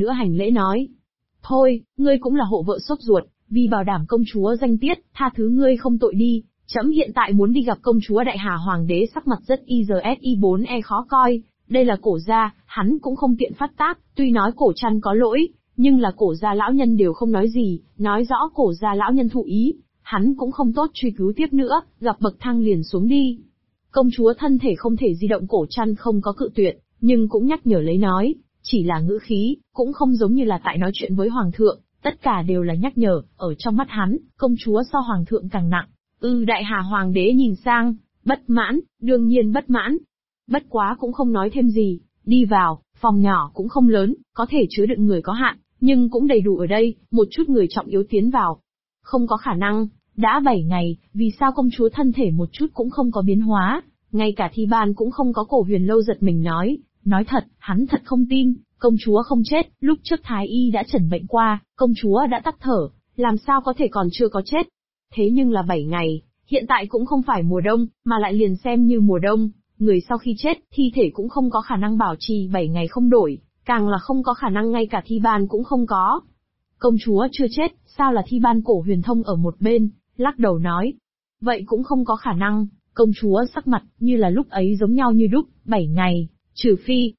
nữa hành lễ nói. Thôi, ngươi cũng là hộ vợ sốt ruột, vì bảo đảm công chúa danh tiết, tha thứ ngươi không tội đi, trẫm hiện tại muốn đi gặp công chúa Đại Hà Hoàng đế sắc mặt rất IZSI4E khó coi, đây là Cổ gia, hắn cũng không tiện phát tác, tuy nói Cổ Trăn có lỗi, nhưng là Cổ gia lão nhân đều không nói gì, nói rõ Cổ gia lão nhân thụ ý, hắn cũng không tốt truy cứu tiếp nữa, gặp bậc thang liền xuống đi. Công chúa thân thể không thể di động, Cổ Trăn không có cự tuyệt, nhưng cũng nhắc nhở lấy nói, chỉ là ngữ khí, cũng không giống như là tại nói chuyện với hoàng thượng, tất cả đều là nhắc nhở, ở trong mắt hắn, công chúa so hoàng thượng càng nặng. Đại Hà Hoàng đế nhìn sang, bất mãn, đương nhiên bất mãn. Bất quá cũng không nói thêm gì, đi vào, phòng nhỏ cũng không lớn, có thể chứa đựng người có hạn, nhưng cũng đầy đủ ở đây, một chút người trọng yếu tiến vào. Không có khả năng, đã 7 ngày, vì sao công chúa thân thể một chút cũng không có biến hóa, ngay cả thi ban cũng không có. Cổ Huyền Lâu giật mình nói thật, hắn thật không tin, công chúa không chết, lúc trước Thái Y đã chẩn bệnh qua, công chúa đã tắt thở, làm sao có thể còn chưa có chết. Thế nhưng là 7 ngày, hiện tại cũng không phải mùa đông, mà lại liền xem như mùa đông, người sau khi chết, thi thể cũng không có khả năng bảo trì 7 ngày không đổi, càng là không có khả năng ngay cả thi ban cũng không có. Công chúa chưa chết, sao là thi ban? Cổ Huyền Thông ở một bên, lắc đầu nói. Vậy cũng không có khả năng, công chúa sắc mặt, như là lúc ấy giống nhau như đúc, 7 ngày, trừ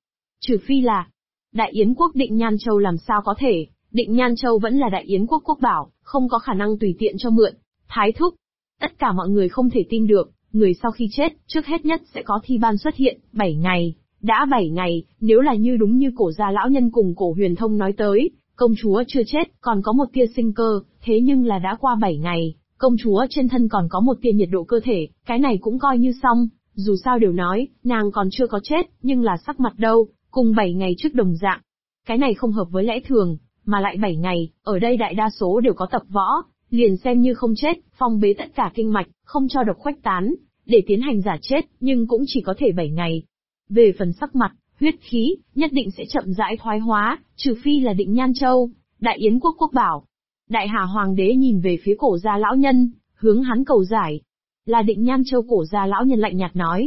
phi là, Đại Yến quốc Định Nhan Châu. Làm sao có thể, Định Nhan Châu vẫn là Đại Yến quốc quốc bảo, không có khả năng tùy tiện cho mượn. Thái thúc, tất cả mọi người không thể tin được, người sau khi chết, trước hết nhất sẽ có thi ban xuất hiện, 7 ngày, đã 7 ngày, nếu là như đúng như Cổ gia lão nhân cùng Cổ Huyền Thông nói tới, công chúa chưa chết, còn có một tia sinh cơ, thế nhưng là đã qua 7 ngày, công chúa trên thân còn có một tia nhiệt độ cơ thể, cái này cũng coi như xong, dù sao đều nói, nàng còn chưa có chết, nhưng là sắc mặt đâu, cùng 7 ngày trước đồng dạng. Cái này không hợp với lẽ thường, mà lại 7 ngày, ở đây đại đa số đều có tập võ, liền xem như không chết, phong bế tất cả kinh mạch, không cho độc khuếch tán, để tiến hành giả chết, nhưng cũng chỉ có thể 7 ngày. Về phần sắc mặt, huyết khí, nhất định sẽ chậm rãi thoái hóa, trừ phi là Định Nhan Châu, Đại Yến quốc quốc bảo. Đại Hà Hoàng đế nhìn về phía Cổ gia lão nhân, hướng hắn cầu giải. Là Định Nhan Châu. Cổ gia lão nhân lạnh nhạt nói.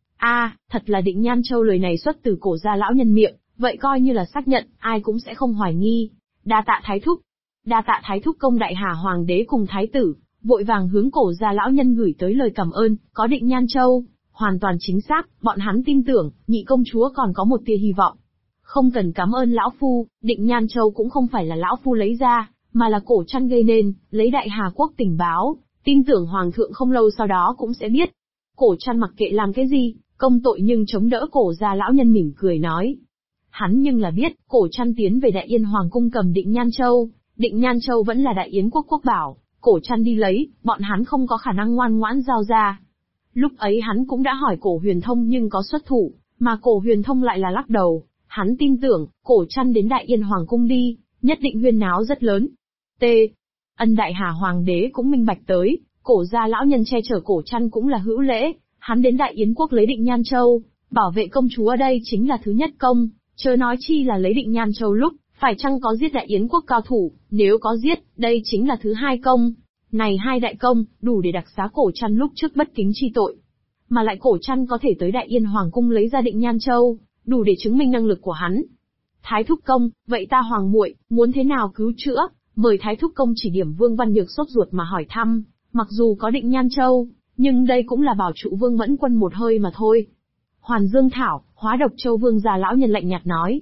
Thật là Định Nhan Châu. Lời này xuất từ Cổ gia lão nhân miệng, vậy coi như là xác nhận, ai cũng sẽ không hoài nghi. Đa tạ Thái thúc. Đa tạ Thái thúc. Công Đại Hà Hoàng đế cùng Thái tử, vội vàng hướng Cổ gia lão nhân gửi tới lời cảm ơn, có Định Nhan Châu, hoàn toàn chính xác, bọn hắn tin tưởng, nhị công chúa còn có một tia hy vọng. Không cần cảm ơn lão phu, Định Nhan Châu cũng không phải là lão phu lấy ra, mà là Cổ Trăn gây nên, lấy Đại Hà quốc tình báo, tin tưởng hoàng thượng không lâu sau đó cũng sẽ biết. Cổ Trăn mặc kệ làm cái gì, công tội nhưng chống đỡ. Cổ gia lão nhân mỉm cười nói. Hắn nhưng là biết, Cổ Trăn tiến về Đại Yên Hoàng cung cầm Định Nhan Châu, Định Nhan Châu vẫn là Đại Yến quốc quốc bảo, Cổ Trăn đi lấy, bọn hắn không có khả năng ngoan ngoãn giao ra. Lúc ấy hắn cũng đã hỏi Cổ Huyền Thông nhưng có xuất thủ, mà Cổ Huyền Thông lại là lắc đầu, hắn tin tưởng, Cổ Trăn đến Đại Yên Hoàng cung đi, nhất định huyên náo rất lớn. Đại Hà Hoàng đế cũng minh bạch tới, Cổ gia lão nhân che chở Cổ Trăn cũng là hữu lễ, hắn đến Đại Yến quốc lấy Định Nhan Châu, bảo vệ công chúa ở đây chính là thứ nhất công, chớ nói chi là lấy Định Nhan Châu lúc, phải chăng có giết Đại Yến quốc cao thủ, nếu có giết, đây chính là thứ hai công. Này hai đại công, đủ để đặc xá Cổ Trăn lúc trước bất kính chi tội. Mà lại Cổ Trăn có thể tới Đại Yên Hoàng cung lấy ra Định Nhan Châu, đủ để chứng minh năng lực của hắn. Thái thúc công, vậy ta hoàng muội muốn thế nào cứu chữa, mời Thái thúc công chỉ điểm. Vương Văn Nhược sốt ruột mà hỏi thăm, mặc dù có Định Nhan Châu, nhưng đây cũng là bảo trụ Vương Mẫn Quân một hơi mà thôi. Hoàn Dương Thảo, Hóa Độc Châu. Vương gia lão nhân lạnh nhạt nói.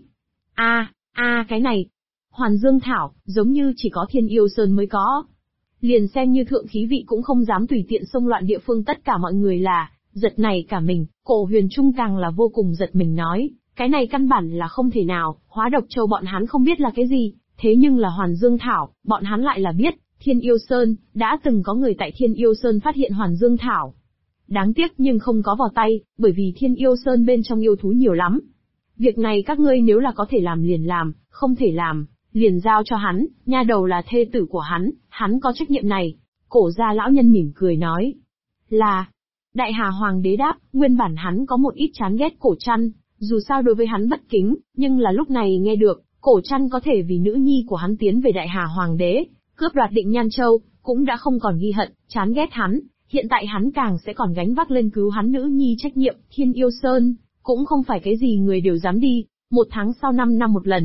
Cái này, Hoàn Dương Thảo, giống như chỉ có Thiên Yêu Sơn mới có. Liền xem như thượng khí vị cũng không dám tùy tiện xông loạn địa phương. Tất cả mọi người là giật này cả mình, Cổ Huyền Trung càng là vô cùng giật mình nói, cái này căn bản là không thể nào. Hóa Độc Châu bọn hắn không biết là cái gì, thế nhưng là Hoàn Dương Thảo, bọn hắn lại là biết. Thiên Yêu Sơn, đã từng có người tại Thiên Yêu Sơn phát hiện Hoàn Dương Thảo. Đáng tiếc nhưng không có vào tay, bởi vì Thiên Yêu Sơn bên trong yêu thú nhiều lắm. Việc này các ngươi nếu là có thể làm liền làm, không thể làm, liền giao cho hắn, nha đầu là thê tử của hắn có trách nhiệm này. Cổ gia lão nhân mỉm cười nói. Là. Đại Hà Hoàng đế đáp, nguyên bản hắn có một ít chán ghét Cổ Trăn, dù sao đối với hắn bất kính, nhưng là lúc này nghe được, Cổ Trăn có thể vì nữ nhi của hắn tiến về Đại Hà Hoàng đế, cướp đoạt Định Nhan Châu, cũng đã không còn ghi hận, chán ghét hắn, hiện tại hắn càng sẽ còn gánh vác lên cứu hắn nữ nhi trách nhiệm. Thiên Yêu Sơn, cũng không phải cái gì người đều dám đi, 1 tháng sau 5 năm một lần,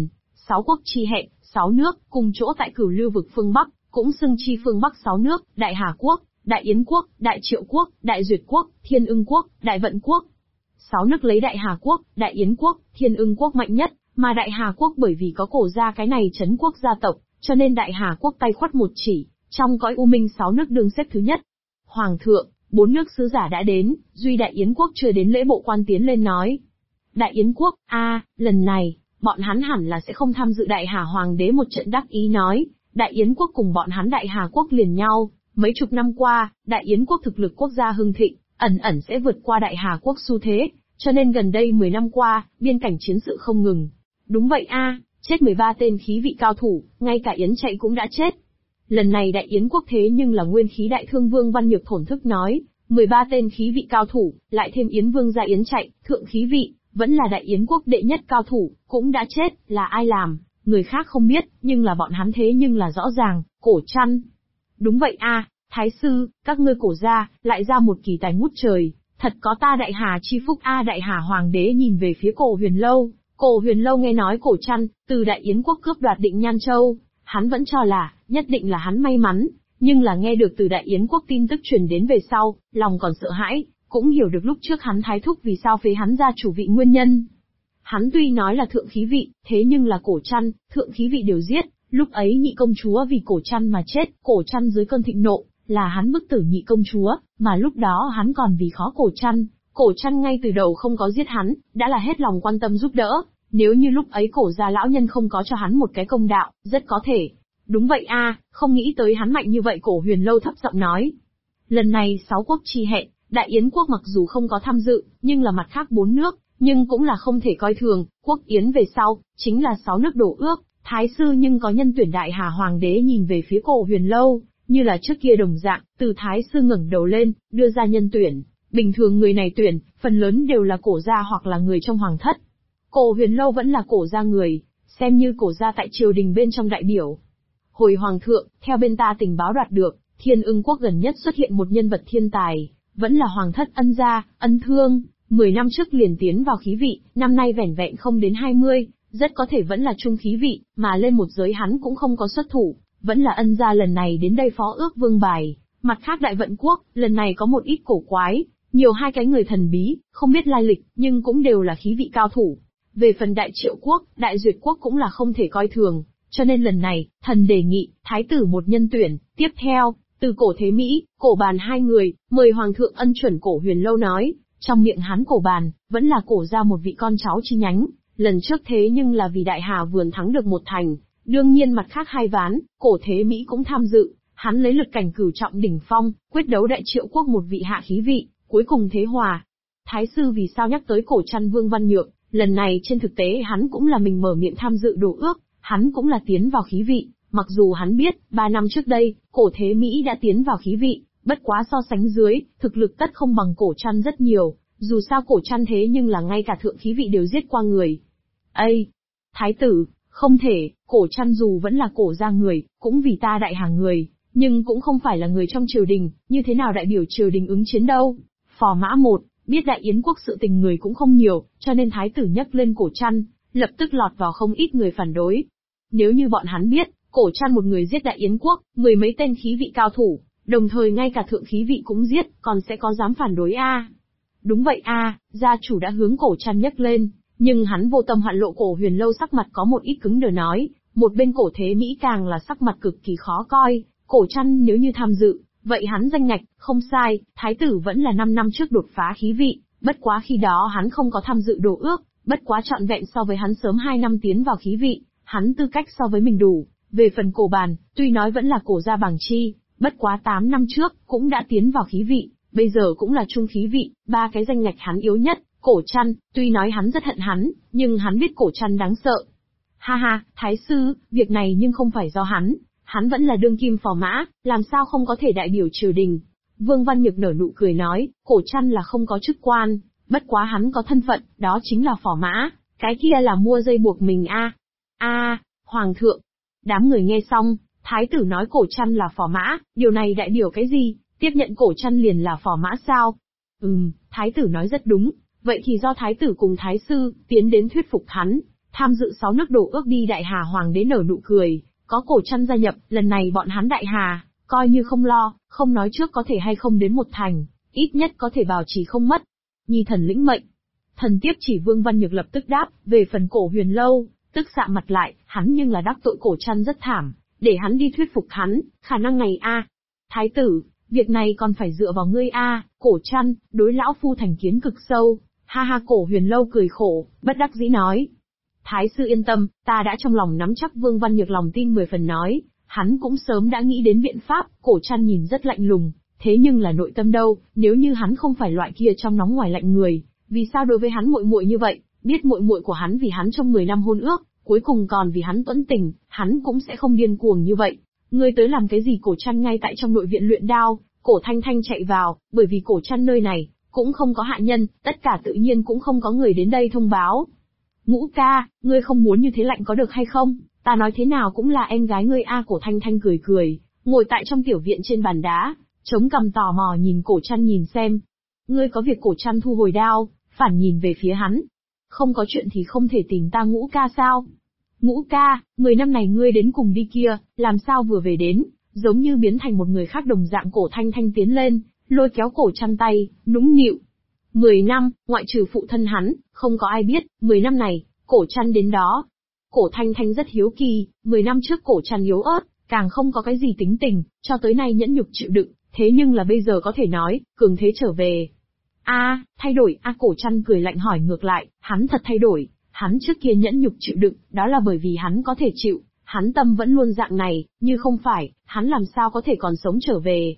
6 quốc chi hẹn, 6 nước, cùng chỗ tại Cửu Lưu vực phương Bắc, cũng xưng chi phương Bắc 6 nước, Đại Hà Quốc, Đại Yến Quốc, Đại Triệu Quốc, Đại Duyệt Quốc, Thiên Ưng Quốc, Đại Vận Quốc. 6 nước lấy Đại Hà Quốc, Đại Yến Quốc, Thiên Ưng Quốc mạnh nhất, mà Đại Hà Quốc bởi vì có Cổ gia cái này trấn quốc gia tộc, cho nên Đại Hà Quốc tay khuất một chỉ, trong cõi u minh 6 nước đương xếp thứ nhất. Hoàng thượng, 4 nước sứ giả đã đến, duy Đại Yến Quốc chưa đến lễ bộ quan tiến lên nói. Đại Yến Quốc, lần này, bọn hắn hẳn là sẽ không tham dự Đại Hà Hoàng đế một trận đắc ý nói, Đại Yến Quốc cùng bọn hắn Đại Hà Quốc liền nhau, mấy chục năm qua, Đại Yến Quốc thực lực quốc gia hưng thịnh, ẩn ẩn sẽ vượt qua Đại Hà Quốc xu thế, cho nên gần đây 10 năm qua, biên cảnh chiến sự không ngừng. Đúng vậy chết 13 tên khí vị cao thủ, ngay cả Yến chạy cũng đã chết. Lần này Đại Yến Quốc thế nhưng là nguyên khí đại thương Vương Văn Nhược thổn thức nói, 13 tên khí vị cao thủ, lại thêm Yến Vương gia Yến chạy, thượng khí vị, vẫn là Đại Yến Quốc đệ nhất cao thủ, cũng đã chết, là ai làm, người khác không biết, nhưng là bọn hắn thế nhưng là rõ ràng, Cổ Trăn. Đúng vậy Thái sư, các ngươi Cổ gia, lại ra một kỳ tài ngút trời, thật có ta Đại Hà chi phúc Đại Hà Hoàng đế nhìn về phía Cổ Huyền Lâu. Cổ Huyền Lâu nghe nói Cổ Trăn, từ Đại Yến Quốc cướp đoạt Định Nhan Châu, hắn vẫn cho là, nhất định là hắn may mắn, nhưng là nghe được từ Đại Yến Quốc tin tức truyền đến về sau, lòng còn sợ hãi, cũng hiểu được lúc trước hắn thái thúc vì sao phế hắn ra chủ vị nguyên nhân. Hắn tuy nói là thượng khí vị, thế nhưng là Cổ Trăn, thượng khí vị đều giết, lúc ấy nhị công chúa vì Cổ Trăn mà chết, Cổ Trăn dưới cơn thịnh nộ, là hắn bức tử nhị công chúa, mà lúc đó hắn còn vì khó Cổ Trăn ngay từ đầu không có giết hắn, đã là hết lòng quan tâm giúp đỡ, nếu như lúc ấy Cổ gia lão nhân không có cho hắn một cái công đạo, rất có thể. Đúng vậy không nghĩ tới hắn mạnh như vậy. Cổ Huyền Lâu thấp giọng nói. Lần này 6 quốc chi hẹn, Đại Yến Quốc mặc dù không có tham dự, nhưng là mặt khác 4 nước, nhưng cũng là không thể coi thường, quốc Yến về sau, chính là 6 nước đổ ước, Thái sư nhưng có nhân tuyển Đại Hà Hoàng đế nhìn về phía Cổ Huyền Lâu, như là trước kia đồng dạng, từ Thái sư ngẩng đầu lên, đưa ra nhân tuyển, bình thường người này tuyển, phần lớn đều là Cổ gia hoặc là người trong hoàng thất. Cổ Huyền Lâu vẫn là Cổ gia người, xem như Cổ gia tại triều đình bên trong đại biểu. Hồi Hoàng thượng, theo bên ta tình báo đoạt được, Thiên Ưng Quốc gần nhất xuất hiện một nhân vật thiên tài, vẫn là hoàng thất Ân gia, Ân Thương, 10 năm trước liền tiến vào khí vị, năm nay vẻn vẹn không đến 20, rất có thể vẫn là trung khí vị, mà lên một giới hắn cũng không có xuất thủ, vẫn là Ân gia lần này đến đây phó ước vương bài. Mặt khác Đại Vận Quốc, lần này có một ít cổ quái, nhiều 2 cái người thần bí, không biết lai lịch, nhưng cũng đều là khí vị cao thủ. Về phần Đại Triệu Quốc, Đại Duyệt Quốc cũng là không thể coi thường, cho nên lần này, thần đề nghị, thái tử một nhân tuyển, tiếp theo, từ Cổ Thế Mỹ, Cổ Bàn 2 người, mời Hoàng thượng ân chuẩn. Cổ Huyền Lâu nói, trong miệng hắn Cổ Bàn, vẫn là Cổ gia một vị con cháu chi nhánh, lần trước thế nhưng là vì Đại Hà vườn thắng được một thành, đương nhiên mặt khác 2 ván, Cổ Thế Mỹ cũng tham dự, hắn lấy lực cảnh cửu trọng đỉnh phong, quyết đấu Đại Triệu Quốc một vị hạ khí vị, cuối cùng thế hòa. Thái sư vì sao nhắc tới Cổ Trăn Vương Văn Nhược, lần này trên thực tế hắn cũng là mình mở miệng tham dự đổ ước, hắn cũng là tiến vào khí vị, mặc dù hắn biết, 3 năm trước đây, Cổ Thế Mỹ đã tiến vào khí vị, bất quá so sánh dưới, thực lực tất không bằng Cổ Trăn rất nhiều, dù sao Cổ Trăn thế nhưng là ngay cả thượng khí vị đều giết qua người. Thái tử, không thể, Cổ Trăn dù vẫn là Cổ gia người, cũng vì ta Đại Hà người, nhưng cũng không phải là người trong triều đình, như thế nào đại biểu triều đình ứng chiến đâu. Phò Mã 1, biết Đại Yến Quốc sự tình người cũng không nhiều, cho nên thái tử nhắc lên Cổ Trăn, lập tức lọt vào không ít người phản đối. Nếu như bọn hắn biết, Cổ Trăn một người giết Đại Yến Quốc, 10 mấy tên khí vị cao thủ, đồng thời ngay cả thượng khí vị cũng giết, còn sẽ có dám phản đối Đúng vậy gia chủ đã hướng Cổ Trăn nhắc lên, nhưng hắn vô tâm hoạn lộ. Cổ Huyền Lâu sắc mặt có một ít cứng đờ nói, một bên Cổ Thế Mỹ càng là sắc mặt cực kỳ khó coi, Cổ Trăn nếu như tham dự, vậy hắn danh ngạch, không sai, thái tử vẫn là 5 năm trước đột phá khí vị, bất quá khi đó hắn không có tham dự đổ ước, bất quá trọn vẹn so với hắn sớm 2 năm tiến vào khí vị, hắn tư cách so với mình đủ. Về phần Cổ Bàn, tuy nói vẫn là Cổ gia bằng chi, bất quá 8 năm trước, cũng đã tiến vào khí vị, bây giờ cũng là trung khí vị, 3 cái danh ngạch hắn yếu nhất. Cổ Trăn, tuy nói hắn rất hận hắn, nhưng hắn biết Cổ Trăn đáng sợ. Ha, thái sư, việc này nhưng không phải do hắn vẫn là đương kim phò mã, làm sao không có thể đại biểu triều đình. Vương Văn Nhược nở nụ cười nói, Cổ Trăn là không có chức quan, bất quá hắn có thân phận, đó chính là phò mã, cái kia là mua dây buộc mình Hoàng thượng. Đám người nghe xong, thái tử nói Cổ Trăn là phò mã, điều này đại biểu cái gì, tiếp nhận Cổ Trăn liền là phò mã sao? Thái tử nói rất đúng, vậy thì do thái tử cùng thái sư, tiến đến thuyết phục hắn. Tham dự 6 nước đổ ước đi Đại Hà Hoàng đế nở nụ cười, có Cổ Trăn gia nhập, lần này bọn hắn Đại Hà, coi như không lo, không nói trước có thể hay không đến một thành, ít nhất có thể bảo trì không mất. Nhi thần lĩnh mệnh. Thần tiếp chỉ Vương Văn Nhược lập tức đáp, về phần Cổ Huyền Lâu, tức sạm mặt lại, hắn nhưng là đắc tội Cổ Trăn rất thảm, để hắn đi thuyết phục hắn, khả năng này Thái tử, việc này còn phải dựa vào ngươi Cổ Trăn, đối lão phu thành kiến cực sâu. Ha ha, Cổ Huyền Lâu cười khổ, bất đắc dĩ nói. Thái sư yên tâm, ta đã trong lòng nắm chắc. Vương Văn Nhược lòng tin 10 phần nói, hắn cũng sớm đã nghĩ đến biện pháp. Cổ Trăn nhìn rất lạnh lùng, thế nhưng là nội tâm đâu, nếu như hắn không phải loại kia trong nóng ngoài lạnh người, vì sao đối với hắn muội muội như vậy, biết muội muội của hắn vì hắn trong 10 năm hôn ước, cuối cùng còn vì hắn tuẫn tình, hắn cũng sẽ không điên cuồng như vậy. Ngươi tới làm cái gì? Cổ Trăn ngay tại trong nội viện luyện đao, Cổ Thanh Thanh chạy vào, bởi vì Cổ Trăn nơi này cũng không có hạ nhân, tất cả tự nhiên cũng không có người đến đây thông báo. Ngũ ca, ngươi không muốn như thế lạnh có được hay không? Ta nói thế nào cũng là em gái ngươi Cổ Thanh Thanh cười cười, ngồi tại trong tiểu viện trên bàn đá, chống cằm tò mò nhìn Cổ Trăn nhìn xem. Ngươi có việc? Cổ Trăn thu hồi đao, phản nhìn về phía hắn. Không có chuyện thì không thể tìm ta Ngũ ca sao? Ngũ ca, 10 năm này ngươi đến cùng đi kia, làm sao vừa về đến, giống như biến thành một người khác đồng dạng. Cổ Thanh Thanh tiến lên, lôi kéo Cổ Trăn tay, nũng nịu. 10 năm, ngoại trừ phụ thân hắn, không có ai biết, 10 năm này, Cổ Trăn đến đó. Cổ Thanh Thanh rất hiếu kỳ, 10 năm trước Cổ Trăn yếu ớt, càng không có cái gì tính tình, cho tới nay nhẫn nhục chịu đựng, thế nhưng là bây giờ có thể nói, cường thế trở về. Thay đổi Cổ Trăn cười lạnh hỏi ngược lại, hắn thật thay đổi, hắn trước kia nhẫn nhục chịu đựng, đó là bởi vì hắn có thể chịu, hắn tâm vẫn luôn dạng này, như không phải, hắn làm sao có thể còn sống trở về.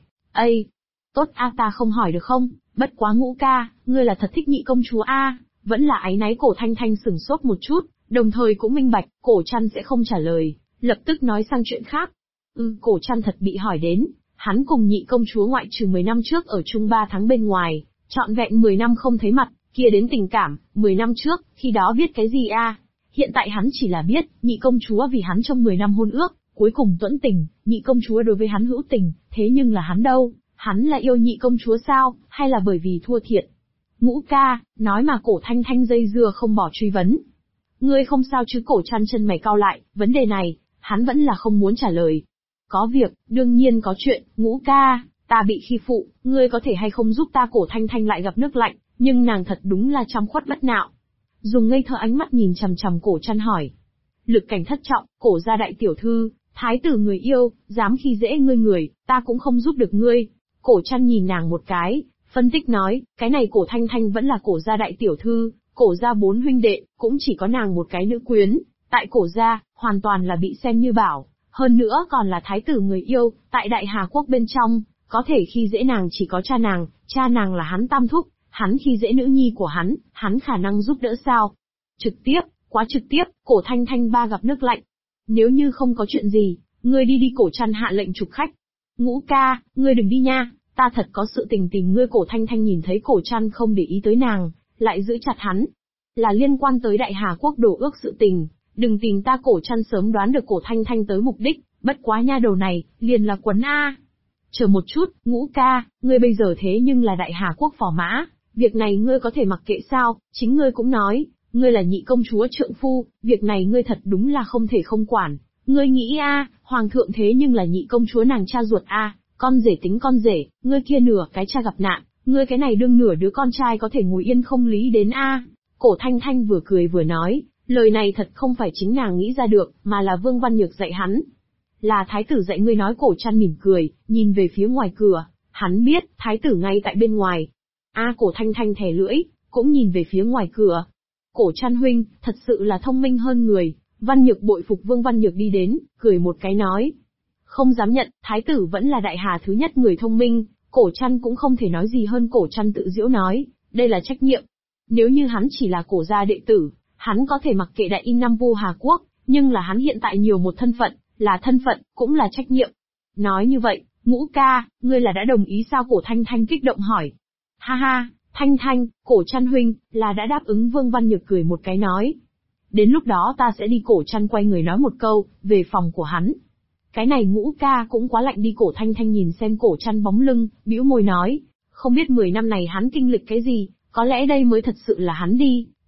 Tốt ta không hỏi được không, bất quá Ngũ ca, ngươi là thật thích nhị công chúa vẫn là áy náy. Cổ Thanh Thanh sửng sốt một chút, đồng thời cũng minh bạch, Cổ Trăn sẽ không trả lời, lập tức nói sang chuyện khác. Cổ Trăn thật bị hỏi đến, hắn cùng nhị công chúa ngoại trừ 10 năm trước ở chung 3 tháng bên ngoài, trọn vẹn 10 năm không thấy mặt, kia đến tình cảm, 10 năm trước, khi đó biết cái gì Hiện tại hắn chỉ là biết, nhị công chúa vì hắn trong 10 năm hôn ước, cuối cùng tuẫn tình, nhị công chúa đối với hắn hữu tình, thế nhưng là hắn đâu, hắn là yêu nhị công chúa sao, hay là bởi vì thua thiệt? Ngũ ca, nói mà. Cổ Thanh Thanh dây dưa không bỏ truy vấn. Ngươi không sao chứ? Cổ Trăn chân mày cau lại, vấn đề này, hắn vẫn là không muốn trả lời. Có việc, đương nhiên có chuyện. Ngũ ca, ta bị khi phụ, ngươi có thể hay không giúp ta? Cổ Thanh Thanh lại gặp nước lạnh, nhưng nàng thật đúng là trăm khuất bất nạo. Dùng ngây thơ ánh mắt nhìn chằm chằm Cổ Trăn hỏi. Lực cảnh thất trọng, Cổ gia đại tiểu thư, thái tử người yêu, dám khi dễ ngươi người, ta cũng không giúp được ngươi. Cổ Trăn nhìn nàng một cái, phân tích nói, cái này Cổ Thanh Thanh vẫn là Cổ gia đại tiểu thư, Cổ gia 4 huynh đệ, cũng chỉ có nàng một cái nữ quyến, tại Cổ gia, hoàn toàn là bị xem như bảo, hơn nữa còn là thái tử người yêu, tại Đại Hà quốc bên trong, có thể khi dễ nàng chỉ có cha nàng là hắn tam thúc, hắn khi dễ nữ nhi của hắn khả năng giúp đỡ sao? Trực tiếp, quá trực tiếp. Cổ Thanh Thanh ba gặp nước lạnh. Nếu như không có chuyện gì, ngươi đi. Cổ Trăn hạ lệnh chụp khách. Ngũ ca, ngươi đừng đi nha, ta thật có sự tình tìm ngươi. Cổ Thanh Thanh nhìn thấy Cổ Trăn không để ý tới nàng, lại giữ chặt hắn. Là liên quan tới Đại Hà quốc đổ ước sự tình, đừng tìm ta. Cổ Trăn sớm đoán được Cổ Thanh Thanh tới mục đích, bất quá nha đầu này, liền là quấn Chờ một chút, Ngũ ca, ngươi bây giờ thế nhưng là Đại Hà quốc phò mã, việc này ngươi có thể mặc kệ sao? Chính ngươi cũng nói, ngươi là nhị công chúa trượng phu, việc này ngươi thật đúng là không thể không quản. Ngươi nghĩ hoàng thượng thế nhưng là nhị công chúa nàng cha ruột con rể tính con rể, ngươi kia nửa cái cha gặp nạn, ngươi cái này đương nửa đứa con trai có thể ngồi yên không lý đến Cổ Thanh Thanh vừa cười vừa nói, lời này thật không phải chính nàng nghĩ ra được, mà là Vương Văn Nhược dạy hắn. Là thái tử dạy ngươi nói. Cổ Trăn mỉm cười, nhìn về phía ngoài cửa, hắn biết, thái tử ngay tại bên ngoài. Cổ Thanh Thanh thè lưỡi, cũng nhìn về phía ngoài cửa. Cổ Trăn huynh, thật sự là thông minh hơn người. Văn Nhược bội phục. Vương Văn Nhược đi đến, cười một cái nói. Không dám nhận, thái tử vẫn là Đại Hà thứ nhất người thông minh. Cổ Trăn cũng không thể nói gì hơn. Cổ Trăn tự giễu nói, đây là trách nhiệm. Nếu như hắn chỉ là Cổ gia đệ tử, hắn có thể mặc kệ Đại In Nam Vu Hà Quốc, nhưng là hắn hiện tại nhiều một thân phận, là thân phận, cũng là trách nhiệm. Nói như vậy, Ngũ ca, ngươi là đã đồng ý sao? Cổ Thanh Thanh kích động hỏi. Ha ha, Thanh Thanh, Cổ Trăn huynh, là đã đáp ứng. Vương Văn Nhược cười một cái nói. Đến lúc đó ta sẽ đi. Cổ Trăn quay người nói một câu, về phòng của hắn. Cái này Ngũ ca cũng quá lạnh đi. Cổ Thanh Thanh nhìn xem Cổ Trăn bóng lưng, bĩu môi nói. Không biết 10 năm này hắn kinh lịch cái gì, có lẽ đây mới thật sự là hắn đi.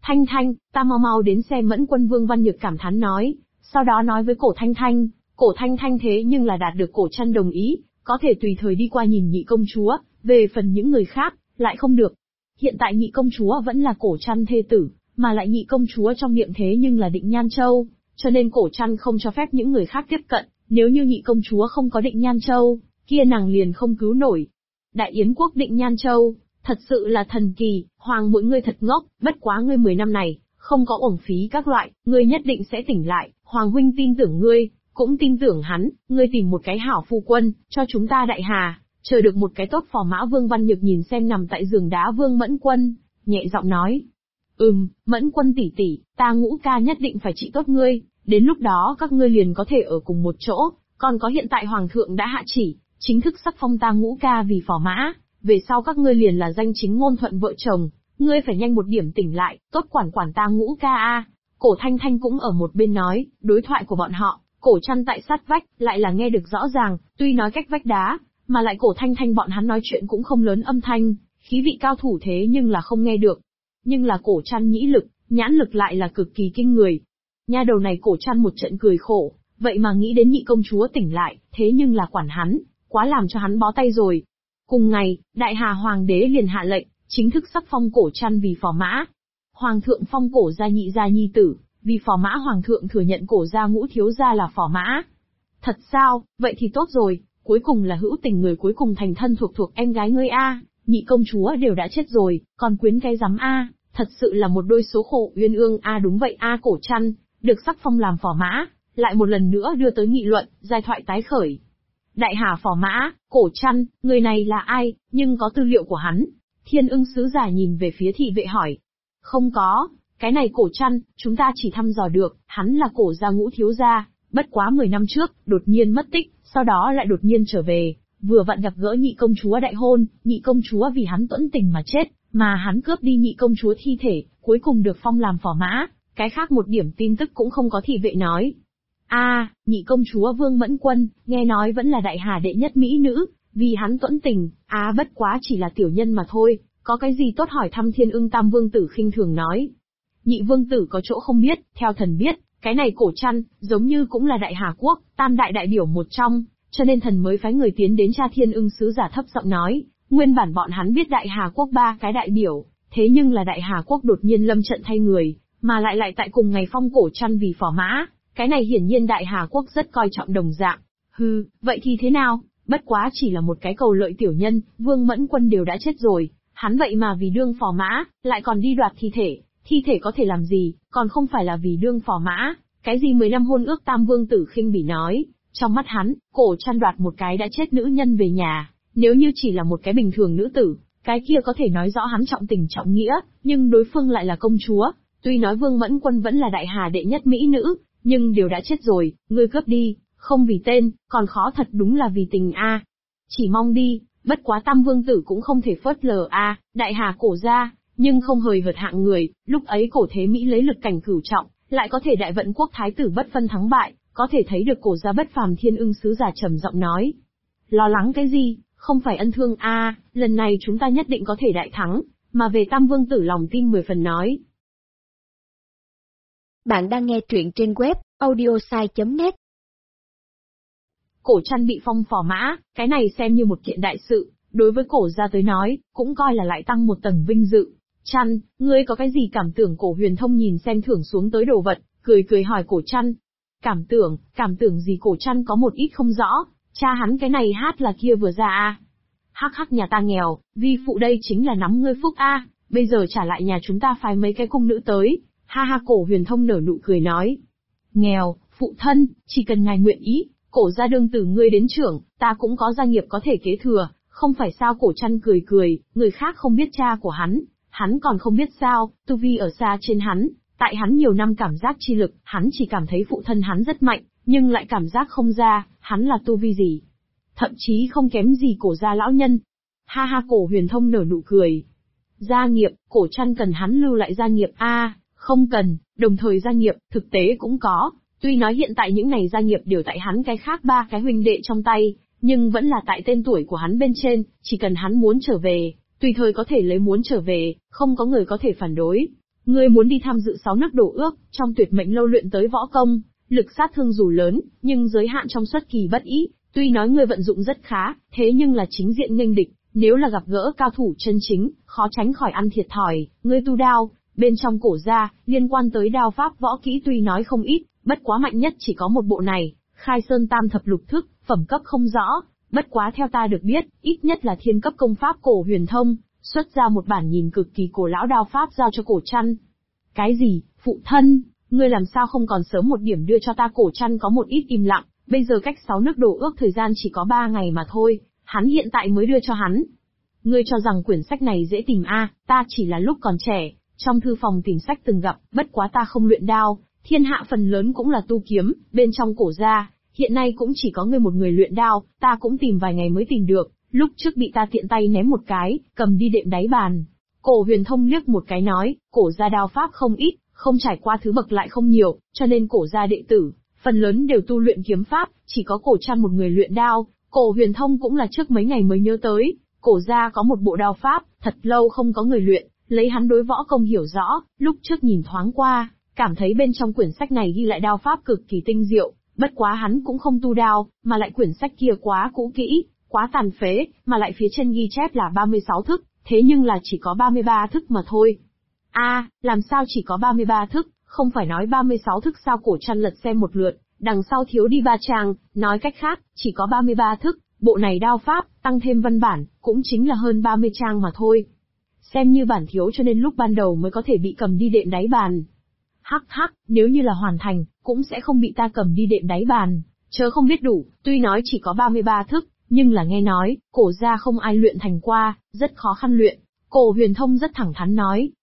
Thanh Thanh, ta mau mau đến xem Mẫn Quân. Vương Văn Nhược cảm thán nói, sau đó nói với Cổ Thanh Thanh. Cổ Thanh Thanh thế nhưng là đạt được Cổ Trăn đồng ý, có thể tùy thời đi qua nhìn nhị công chúa, về phần những người khác, lại không được. Hiện tại nhị công chúa vẫn là Cổ Trăn thê tử, mà lại nhị công chúa trong miệng thế nhưng là Định Nhan Châu, cho nên Cổ Trăn không cho phép những người khác tiếp cận, nếu như nhị công chúa không có Định Nhan Châu, kia nàng liền không cứu nổi. Đại Yến quốc Định Nhan Châu, thật sự là thần kỳ, Hoàng muội ngươi thật ngốc, bất quá ngươi 10 năm này, không có uổng phí các loại, ngươi nhất định sẽ tỉnh lại, Hoàng huynh tin tưởng ngươi, cũng tin tưởng hắn, ngươi tìm một cái hảo phu quân, cho chúng ta Đại Hà, chờ được một cái tốt phò mã. Vương Văn Nhược nhìn xem nằm tại giường đá Vương Mẫn Quân, nhẹ giọng nói. Mẫn Quân tỷ tỷ, ta Ngũ ca nhất định phải trị tốt ngươi, đến lúc đó các ngươi liền có thể ở cùng một chỗ, còn có hiện tại Hoàng thượng đã hạ chỉ, chính thức sắc phong ta Ngũ ca vì phò mã, về sau các ngươi liền là danh chính ngôn thuận vợ chồng, ngươi phải nhanh một điểm tỉnh lại, tốt quản quản ta Ngũ ca a. Cổ Thanh Thanh cũng ở một bên nói, đối thoại của bọn họ, Cổ Trăn tại sát vách, lại là nghe được rõ ràng, tuy nói cách vách đá, mà lại Cổ Thanh Thanh bọn hắn nói chuyện cũng không lớn âm thanh, khí vị cao thủ thế nhưng là không nghe được. Nhưng là Cổ Trăn nhĩ lực, nhãn lực lại là cực kỳ kinh người. Nha đầu này Cổ Trăn một trận cười khổ, vậy mà nghĩ đến nhị công chúa tỉnh lại, thế nhưng là quản hắn, quá làm cho hắn bó tay rồi. Cùng ngày, Đại Hà Hoàng đế liền hạ lệnh, chính thức sắc phong Cổ Trăn vì phò mã. Hoàng thượng phong Cổ gia nhị gia nhi tử, vì phò mã. Hoàng thượng thừa nhận Cổ gia Ngũ thiếu gia là phò mã. Thật sao, vậy thì tốt rồi, cuối cùng là hữu tình người cuối cùng thành thân thuộc em gái ngươi a. Nhị công chúa đều đã chết rồi, còn quyến cái rắm a, thật sự là một đôi số khổ uyên ương a. Đúng vậy a. Cổ Trăn được sắc phong làm phò mã, lại một lần nữa đưa tới nghị luận, giai thoại tái khởi. Đại Hà phò mã, Cổ Trăn, người này là ai, nhưng có tư liệu của hắn. Thiên Ưng sứ giả nhìn về phía thị vệ hỏi. Không có, cái này Cổ Trăn, chúng ta chỉ thăm dò được, hắn là Cổ gia Ngũ thiếu gia, bất quá 10 năm trước, đột nhiên mất tích, sau đó lại đột nhiên trở về, vừa vặn gặp gỡ nhị công chúa đại hôn, nhị công chúa vì hắn tuẫn tình mà chết, mà hắn cướp đi nhị công chúa thi thể, cuối cùng được phong làm phò mã, cái khác một điểm tin tức cũng không có. Thị vệ nói. Nhị công chúa Vương Mẫn Quân, nghe nói vẫn là Đại Hà đệ nhất mỹ nữ, vì hắn tuẫn tình, bất quá chỉ là tiểu nhân mà thôi, có cái gì tốt hỏi thăm. Thiên Ưng Tam vương tử khinh thường nói. Nhị vương tử có chỗ không biết, theo thần biết, cái này Cổ Trăn, giống như cũng là Đại Hà quốc, tam đại đại biểu một trong, cho nên thần mới phái người tiến đến tra. Thiên Ưng sứ giả thấp giọng nói, nguyên bản bọn hắn biết Đại Hà quốc 3 cái đại biểu, thế nhưng là Đại Hà quốc đột nhiên lâm trận thay người, mà lại tại cùng ngày phong Cổ Trăn vì phò mã, cái này hiển nhiên Đại Hà quốc rất coi trọng đồng dạng. Vậy thì thế nào, bất quá chỉ là một cái cầu lợi tiểu nhân, Vương Mẫn Quân đều đã chết rồi, hắn vậy mà vì đương phò mã, lại còn đi đoạt thi thể có thể làm gì, còn không phải là vì đương phò mã, cái gì 10 năm hôn ước. Tam vương tử khinh bỉ nói, trong mắt hắn, Cổ Trăn đoạt một cái đã chết nữ nhân về nhà, nếu như chỉ là một cái bình thường nữ tử, cái kia có thể nói rõ hắn trọng tình trọng nghĩa, nhưng đối phương lại là công chúa, tuy nói Vương Mẫn Quân vẫn là Đại Hà đệ nhất mỹ nữ, nhưng đều đã chết rồi, ngươi cướp đi, không vì tên, còn khó thật đúng là vì tình a. Chỉ mong đi, bất quá Tam vương tử cũng không thể phớt lờ a, Đại Hà Cổ gia, nhưng không hời hợt hạng người, lúc ấy Cổ Thế Mỹ lấy lực cảnh cửu trọng, lại có thể đại vận quốc thái tử bất phân thắng bại, có thể thấy được Cổ gia bất phàm. Thiên Ưng sứ giả trầm giọng nói. Lo lắng cái gì, không phải ân thương a, lần này chúng ta nhất định có thể đại thắng, mà về Tam vương tử lòng tin 10 phần nói. Bạn đang nghe truyện trên web audiosai.net. Cổ Trăn bị phong phò mã, cái này xem như một kiện đại sự, đối với Cổ gia tới nói, cũng coi là lại tăng một tầng vinh dự. Trăn, ngươi có cái gì cảm tưởng? Cổ Huyền Thông nhìn xem thưởng xuống tới đồ vật, cười hỏi Cổ Trăn. Cảm tưởng gì? Cổ Trăn có một ít không rõ, cha hắn cái này hát là kia vừa ra a. Hắc nhà ta nghèo, vi phụ đây chính là nắm ngươi phúc a, bây giờ trả lại nhà chúng ta phái mấy cái cung nữ tới. Ha, Cổ Huyền Thông nở nụ cười nói. Nghèo, phụ thân, chỉ cần ngài nguyện ý, Cổ gia đương tử ngươi đến trưởng, ta cũng có gia nghiệp có thể kế thừa, không phải sao? Cổ Trăn cười, người khác không biết cha của hắn còn không biết sao, tu vi ở xa trên hắn, tại hắn nhiều năm cảm giác chi lực, hắn chỉ cảm thấy phụ thân hắn rất mạnh, nhưng lại cảm giác không ra, hắn là tu vi gì. Thậm chí không kém gì Cổ gia lão nhân. Ha, Cổ Huyền Thông nở nụ cười. Gia nghiệp, Cổ Trăn cần hắn lưu lại gia nghiệp a? Không cần, đồng thời gia nghiệp, thực tế cũng có, tuy nói hiện tại những này gia nghiệp đều tại hắn cái khác 3 cái huynh đệ trong tay, nhưng vẫn là tại tên tuổi của hắn bên trên, chỉ cần hắn muốn trở về, tùy thời có thể lấy muốn trở về, không có người có thể phản đối. Ngươi muốn đi tham dự 6 nước đổ ước, trong tuyệt mệnh lâu luyện tới võ công, lực sát thương dù lớn, nhưng giới hạn trong xuất kỳ bất ý, tuy nói ngươi vận dụng rất khá, thế nhưng là chính diện nghênh địch, nếu là gặp gỡ cao thủ chân chính, khó tránh khỏi ăn thiệt thòi. Ngươi tu đao, bên trong cổ gia, liên quan tới đao pháp võ kỹ tuy nói không ít, bất quá mạnh nhất chỉ có một bộ này, Khai Sơn Tam Thập Lục Thức, phẩm cấp không rõ, bất quá theo ta được biết, ít nhất là thiên cấp công pháp cổ huyền thông, xuất ra một bản nhìn cực kỳ cổ lão đao pháp giao cho Cổ Trăn. Cái gì, phụ thân, ngươi làm sao không còn sớm một điểm đưa cho ta? Cổ Trăn có một ít im lặng, bây giờ cách 6 nước đổ ước thời gian chỉ có 3 ngày mà thôi, hắn hiện tại mới đưa cho hắn. Ngươi cho rằng quyển sách này dễ tìm ta chỉ là lúc còn trẻ, trong thư phòng tìm sách từng gặp, bất quá ta không luyện đao, thiên hạ phần lớn cũng là tu kiếm, bên trong cổ gia, hiện nay cũng chỉ có ngươi một người luyện đao, ta cũng tìm vài ngày mới tìm được, lúc trước bị ta tiện tay ném một cái, cầm đi đệm đáy bàn. Cổ huyền thông liếc một cái nói, cổ gia đao pháp không ít, không trải qua thứ bậc lại không nhiều, cho nên cổ gia đệ tử, phần lớn đều tu luyện kiếm pháp, chỉ có Cổ Trăn một người luyện đao. Cổ huyền thông cũng là trước mấy ngày mới nhớ tới, cổ gia có một bộ đao pháp, thật lâu không có người luyện, lấy hắn đối võ công hiểu rõ, lúc trước nhìn thoáng qua, cảm thấy bên trong quyển sách này ghi lại đao pháp cực kỳ tinh diệu, bất quá hắn cũng không tu đao, mà lại quyển sách kia quá cũ kỹ, quá tàn phế, mà lại phía trên ghi chép là 36 thức, thế nhưng là chỉ có 33 thức mà thôi. Làm sao chỉ có 33 thức, không phải nói 36 thức sao? Cổ Trăn lật xem một lượt, đằng sau thiếu đi 3 trang, nói cách khác, chỉ có 33 thức, bộ này đao pháp, tăng thêm văn bản, cũng chính là hơn 30 trang mà thôi. Xem như bản thiếu cho nên lúc ban đầu mới có thể bị cầm đi đệm đáy bàn. Hắc, nếu như là hoàn thành, cũng sẽ không bị ta cầm đi đệm đáy bàn, chớ không biết đủ, tuy nói chỉ có 33 thức, nhưng là nghe nói, cổ gia không ai luyện thành qua, rất khó khăn luyện. Cổ huyền thông rất thẳng thắn nói.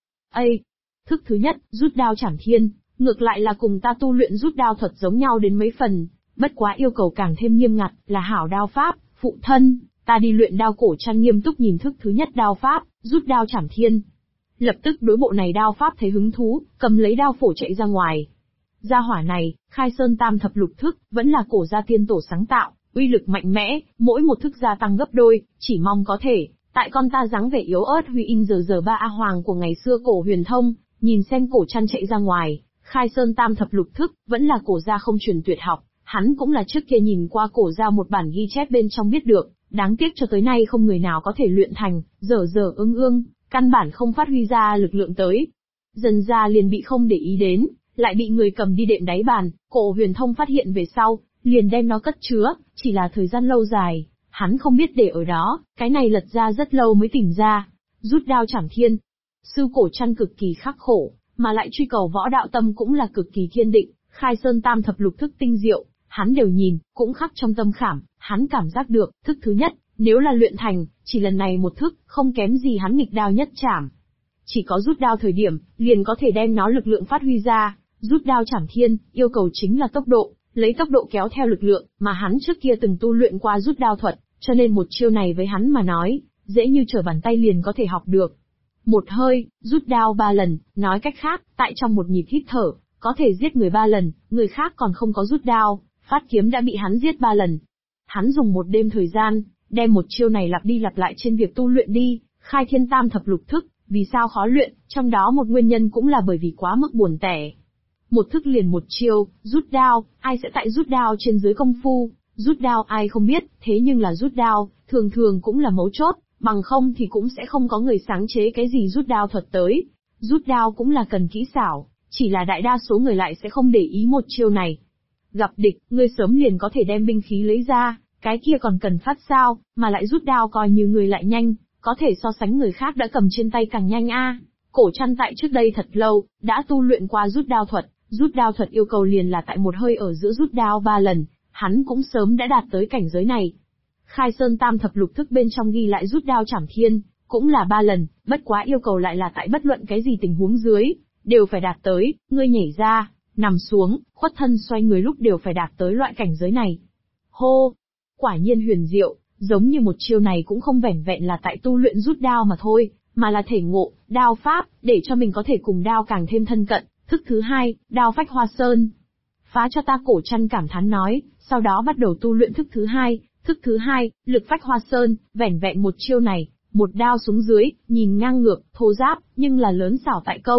Thức thứ nhất, rút đao chảm thiên, ngược lại là cùng ta tu luyện rút đao thuật giống nhau đến mấy phần, bất quá yêu cầu càng thêm nghiêm ngặt, là hảo đao pháp, phụ thân, ta đi luyện đao. Cổ Trăn nghiêm túc nhìn thức thứ nhất đao pháp, rút đao chảm thiên. Lập tức đối bộ này đao pháp thấy hứng thú, cầm lấy đao phổ chạy ra ngoài. Gia hỏa này, Khai Sơn Tam Thập Lục Thức, vẫn là cổ gia tiên tổ sáng tạo, uy lực mạnh mẽ, mỗi một thức gia tăng gấp đôi, chỉ mong có thể, tại con ta dáng vẻ yếu ớt huy in giờ ba A Hoàng của ngày xưa. Cổ huyền thông, nhìn xem Cổ Trăn chạy ra ngoài, Khai Sơn Tam Thập Lục Thức, vẫn là cổ gia không truyền tuyệt học, hắn cũng là trước kia nhìn qua cổ gia một bản ghi chép bên trong biết được, đáng tiếc cho tới nay không người nào có thể luyện thành, dở ương, căn bản không phát huy ra lực lượng tới. Dần ra liền bị không để ý đến, lại bị người cầm đi đệm đáy bàn. Cổ huyền thông phát hiện về sau, liền đem nó cất chứa, chỉ là thời gian lâu dài, hắn không biết để ở đó, cái này lật ra rất lâu mới tìm ra. Rút đao chảm thiên. Sư Cổ Trăn cực kỳ khắc khổ, mà lại truy cầu võ đạo tâm cũng là cực kỳ kiên định, Khai Sơn Tam Thập Lục Thức tinh diệu, hắn đều nhìn, cũng khắc trong tâm khảm, hắn cảm giác được, thức thứ nhất, nếu là luyện thành, chỉ lần này một thức, không kém gì hắn nghịch đao nhất chảm. Chỉ có rút đao thời điểm, liền có thể đem nó lực lượng phát huy ra, rút đao chảm thiên, yêu cầu chính là tốc độ, lấy tốc độ kéo theo lực lượng, mà hắn trước kia từng tu luyện qua rút đao thuật, cho nên một chiêu này với hắn mà nói, dễ như trở bàn tay liền có thể học được. Một hơi, rút đao 3 lần, nói cách khác, tại trong một nhịp hít thở, có thể giết người 3 lần, người khác còn không có rút đao, phát kiếm đã bị hắn giết 3 lần. Hắn dùng một đêm thời gian, đem một chiêu này lặp đi lặp lại trên việc tu luyện đi, Khai Thiên Tam Thập Lục Thức, vì sao khó luyện, trong đó một nguyên nhân cũng là bởi vì quá mức buồn tẻ. Một thức liền một chiêu, rút đao, ai sẽ tại rút đao trên dưới công phu, rút đao ai không biết, thế nhưng là rút đao, thường thường cũng là mấu chốt, bằng không thì cũng sẽ không có người sáng chế cái gì rút đao thuật tới. Rút đao cũng là cần kỹ xảo, chỉ là đại đa số người lại sẽ không để ý một chiêu này. Gặp địch, ngươi sớm liền có thể đem binh khí lấy ra, cái kia còn cần phát sao, mà lại rút đao coi như người lại nhanh, có thể so sánh người khác đã cầm trên tay càng nhanh Cổ Trăn tại trước đây thật lâu, đã tu luyện qua rút đao thuật yêu cầu liền là tại một hơi ở giữa rút đao 3 lần, hắn cũng sớm đã đạt tới cảnh giới này. Khai Sơn Tam Thập Lục Thức bên trong ghi lại rút đao chảm thiên, cũng là 3 lần, bất quá yêu cầu lại là tại bất luận cái gì tình huống dưới, đều phải đạt tới, ngươi nhảy ra, nằm xuống, khuất thân xoay người lúc đều phải đạt tới loại cảnh giới này. Hô! Quả nhiên huyền diệu, giống như một chiêu này cũng không vẻn vẹn là tại tu luyện rút đao mà thôi, mà là thể ngộ, đao pháp, để cho mình có thể cùng đao càng thêm thân cận. Thức thứ hai, đao phách hoa sơn. Phá cho ta. Cổ Trăn cảm thán nói, sau đó bắt đầu tu luyện thức thứ hai. Thức thứ hai, lực phách hoa sơn, vẻn vẹn một chiêu này, một đao xuống dưới, nhìn ngang ngược, thô ráp, nhưng là lớn xảo tại công,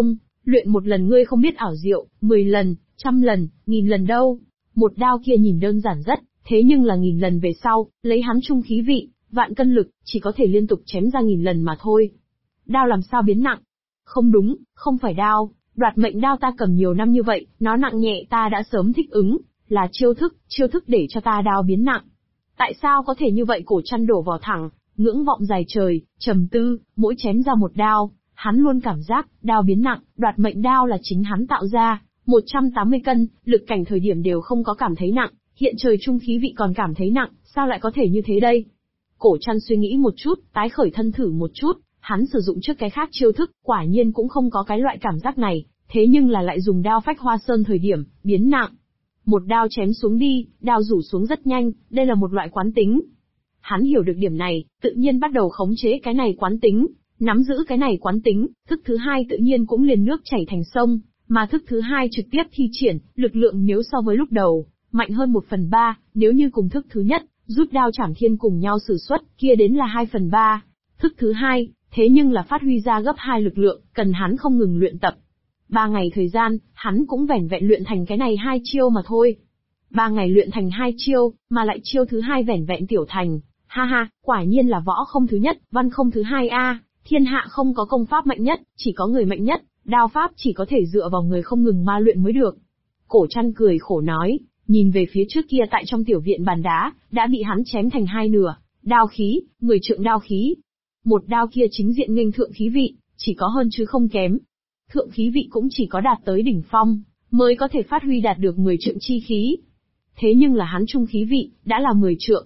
Luyện một lần ngươi không biết ảo diệu, 10 lần, 100 lần, 1000 lần đâu. Một đao kia nhìn đơn giản rất, thế nhưng là 1000 lần về sau, lấy hắn trung khí vị, vạn cân lực, chỉ có thể liên tục chém ra 1000 lần mà thôi. Đao làm sao biến nặng? Không đúng, không phải đao, đoạt mệnh đao ta cầm nhiều năm như vậy, nó nặng nhẹ ta đã sớm thích ứng, là chiêu thức để cho ta đao biến nặng. Tại sao có thể như vậy? Cổ Trăn đổ vào thẳng, ngưỡng vọng dài trời, trầm tư, mỗi chém ra một đao, hắn luôn cảm giác, đao biến nặng, đoạt mệnh đao là chính hắn tạo ra, 180 cân, lực cảnh thời điểm đều không có cảm thấy nặng, hiện trời trung khí vị còn cảm thấy nặng, sao lại có thể như thế đây? Cổ Trăn suy nghĩ một chút, tái khởi thân thử một chút, hắn sử dụng trước cái khác chiêu thức, quả nhiên cũng không có cái loại cảm giác này, thế nhưng là lại dùng đao phách hoa sơn thời điểm, biến nặng. Một đao chém xuống đi, đao rủ xuống rất nhanh, đây là một loại quán tính. Hắn hiểu được điểm này, tự nhiên bắt đầu khống chế cái này quán tính, nắm giữ cái này quán tính, thức thứ hai tự nhiên cũng liền nước chảy thành sông, mà thức thứ hai trực tiếp thi triển, lực lượng nếu so với lúc đầu, mạnh hơn 1/3, nếu như cùng thức thứ nhất, rút đao chảm thiên cùng nhau sử xuất, kia đến là 2/3. Thức thứ hai, thế nhưng là phát huy ra gấp 2 lực lượng, cần hắn không ngừng luyện tập. 3 ngày thời gian, hắn cũng vẻn vẹn luyện thành cái này 2 chiêu mà thôi. 3 ngày luyện thành 2 chiêu, mà lại chiêu thứ hai vẻn vẹn tiểu thành. Ha ha, quả nhiên là võ không thứ nhất, văn không thứ hai a. Thiên hạ không có công pháp mạnh nhất, chỉ có người mạnh nhất, đao pháp chỉ có thể dựa vào người không ngừng ma luyện mới được. Cổ Trăn cười khổ nói, nhìn về phía trước kia tại trong tiểu viện bàn đá, đã bị hắn chém thành 2 nửa, đao khí, 10 trượng đao khí. Một đao kia chính diện nghênh thượng khí vị, chỉ có hơn chứ không kém. Thượng khí vị cũng chỉ có đạt tới đỉnh phong, mới có thể phát huy đạt được 10 trượng chi khí. Thế nhưng là hắn trung khí vị, đã là 10 trượng.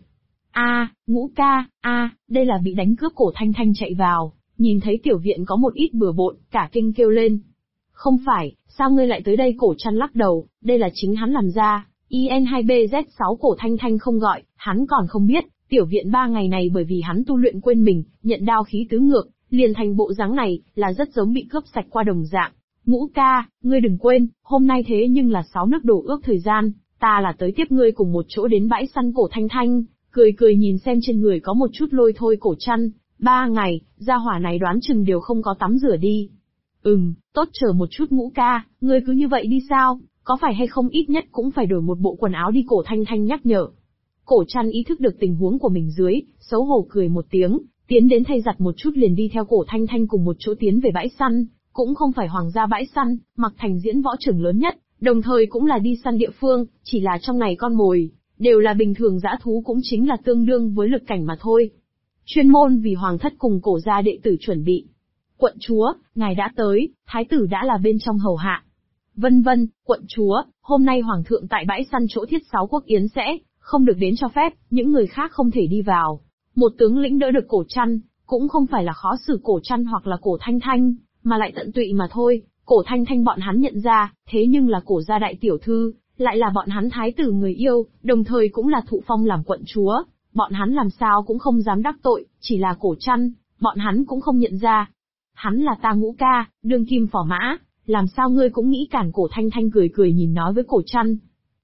Ngũ ca, đây là bị đánh cướp. Cổ Thanh Thanh chạy vào, nhìn thấy tiểu viện có một ít bừa bộn, cả kinh kêu lên. Không phải, sao ngươi lại tới đây? Cổ Trăn lắc đầu, đây là chính hắn làm ra, IN2BZ6. Cổ Thanh Thanh không gọi, hắn còn không biết, tiểu viện 3 ngày này bởi vì hắn tu luyện quên mình, nhận đao khí tứ ngược, liền thành bộ dáng này, là rất giống bị cướp sạch qua đồng dạng. Ngũ ca, ngươi đừng quên, hôm nay thế nhưng là 6 nước đổ ước thời gian, ta là tới tiếp ngươi cùng một chỗ đến bãi săn. Cổ Thanh Thanh, cười nhìn xem trên người có một chút lôi thôi. Cổ Trăn, 3 ngày, gia hỏa này đoán chừng đều không có tắm rửa đi. Tốt, chờ một chút ngũ ca, ngươi cứ như vậy đi sao, có phải hay không ít nhất cũng phải đổi một bộ quần áo đi. Cổ Thanh Thanh nhắc nhở. Cổ Trăn ý thức được tình huống của mình dưới, xấu hổ cười một tiếng, tiến đến thay giặt một chút liền đi theo Cổ Thanh Thanh cùng một chỗ tiến về bãi săn, cũng không phải hoàng gia bãi săn, mặc thành diễn võ trường lớn nhất, đồng thời cũng là đi săn địa phương, chỉ là trong này con mồi, đều là bình thường dã thú, cũng chính là tương đương với lực cảnh mà thôi. Chuyên môn vì hoàng thất cùng cổ gia đệ tử chuẩn bị. Quận chúa, ngài đã tới, thái tử đã là bên trong hầu hạ. Vân, quận chúa, hôm nay hoàng thượng tại bãi săn chỗ thiết 6 quốc yến sẽ không được đến cho phép, những người khác không thể đi vào. Một tướng lĩnh đỡ được Cổ Trăn, cũng không phải là khó xử Cổ Trăn hoặc là Cổ Thanh Thanh, mà lại tận tụy mà thôi. Cổ Thanh Thanh bọn hắn nhận ra, thế nhưng là Cổ gia đại tiểu thư, lại là bọn hắn thái tử người yêu, đồng thời cũng là thụ phong làm quận chúa, bọn hắn làm sao cũng không dám đắc tội, chỉ là Cổ Trăn, bọn hắn cũng không nhận ra. Hắn là ta Ngũ ca, đương kim phò mã, làm sao ngươi cũng nghĩ cản? Cổ Thanh Thanh cười nhìn nói với Cổ Trăn.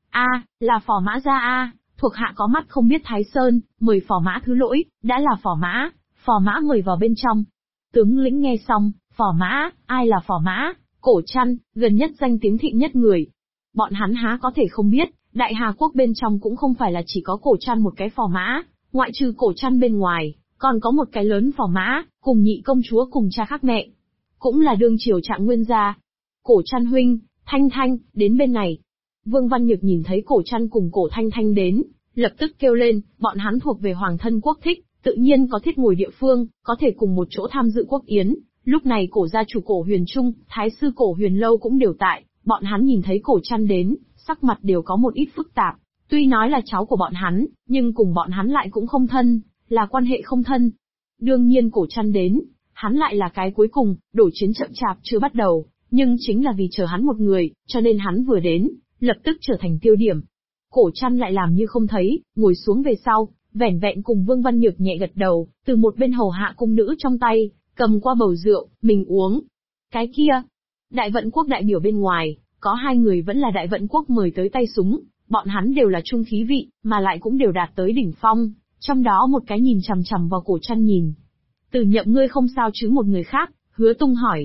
Là phò mã gia thuộc hạ có mắt không biết Thái Sơn, mời phò mã thứ lỗi, đã là phò mã mời vào bên trong. Tướng lĩnh nghe xong, phò mã, ai là phò mã? Cổ Trăn, gần nhất danh tiếng thịnh nhất người. Bọn hắn há có thể không biết, Đại Hà Quốc bên trong cũng không phải là chỉ có Cổ Trăn một cái phò mã, ngoại trừ Cổ Trăn bên ngoài, còn có một cái lớn phò mã, cùng nhị công chúa cùng cha khác mẹ. Cũng là đương triều Trạng Nguyên gia. Cổ Trăn huynh, Thanh, đến bên này. Vương Văn Nhược nhìn thấy Cổ Trăn cùng Cổ Thanh đến, lập tức kêu lên, bọn hắn thuộc về hoàng thân quốc thích, tự nhiên có thiết ngồi địa phương, có thể cùng một chỗ tham dự quốc yến. Lúc này Cổ gia chủ Cổ Huyền Trung, thái sư Cổ Huyền Lâu cũng đều tại, bọn hắn nhìn thấy Cổ Trăn đến, sắc mặt đều có một ít phức tạp. Tuy nói là cháu của bọn hắn, nhưng cùng bọn hắn lại cũng không thân, là quan hệ không thân. Đương nhiên Cổ Trăn đến, hắn lại là cái cuối cùng, đổ chiến chậm chạp chưa bắt đầu, nhưng chính là vì chờ hắn một người, cho nên hắn vừa đến, lập tức trở thành tiêu điểm. Cổ Trăn lại làm như không thấy, ngồi xuống về sau, vẻn vẹn cùng Vương Văn Nhược nhẹ gật đầu, từ một bên hầu hạ cung nữ trong tay, cầm qua bầu rượu, mình uống. Cái kia, Đại Vận Quốc đại biểu bên ngoài, có 2 người vẫn là Đại Vận Quốc mời tới tay súng, bọn hắn đều là trung khí vị, mà lại cũng đều đạt tới đỉnh phong, trong đó một cái nhìn chằm chằm vào Cổ Trăn nhìn. Từ Nhậm ngươi không sao chứ? Một người khác, Hứa Tung hỏi.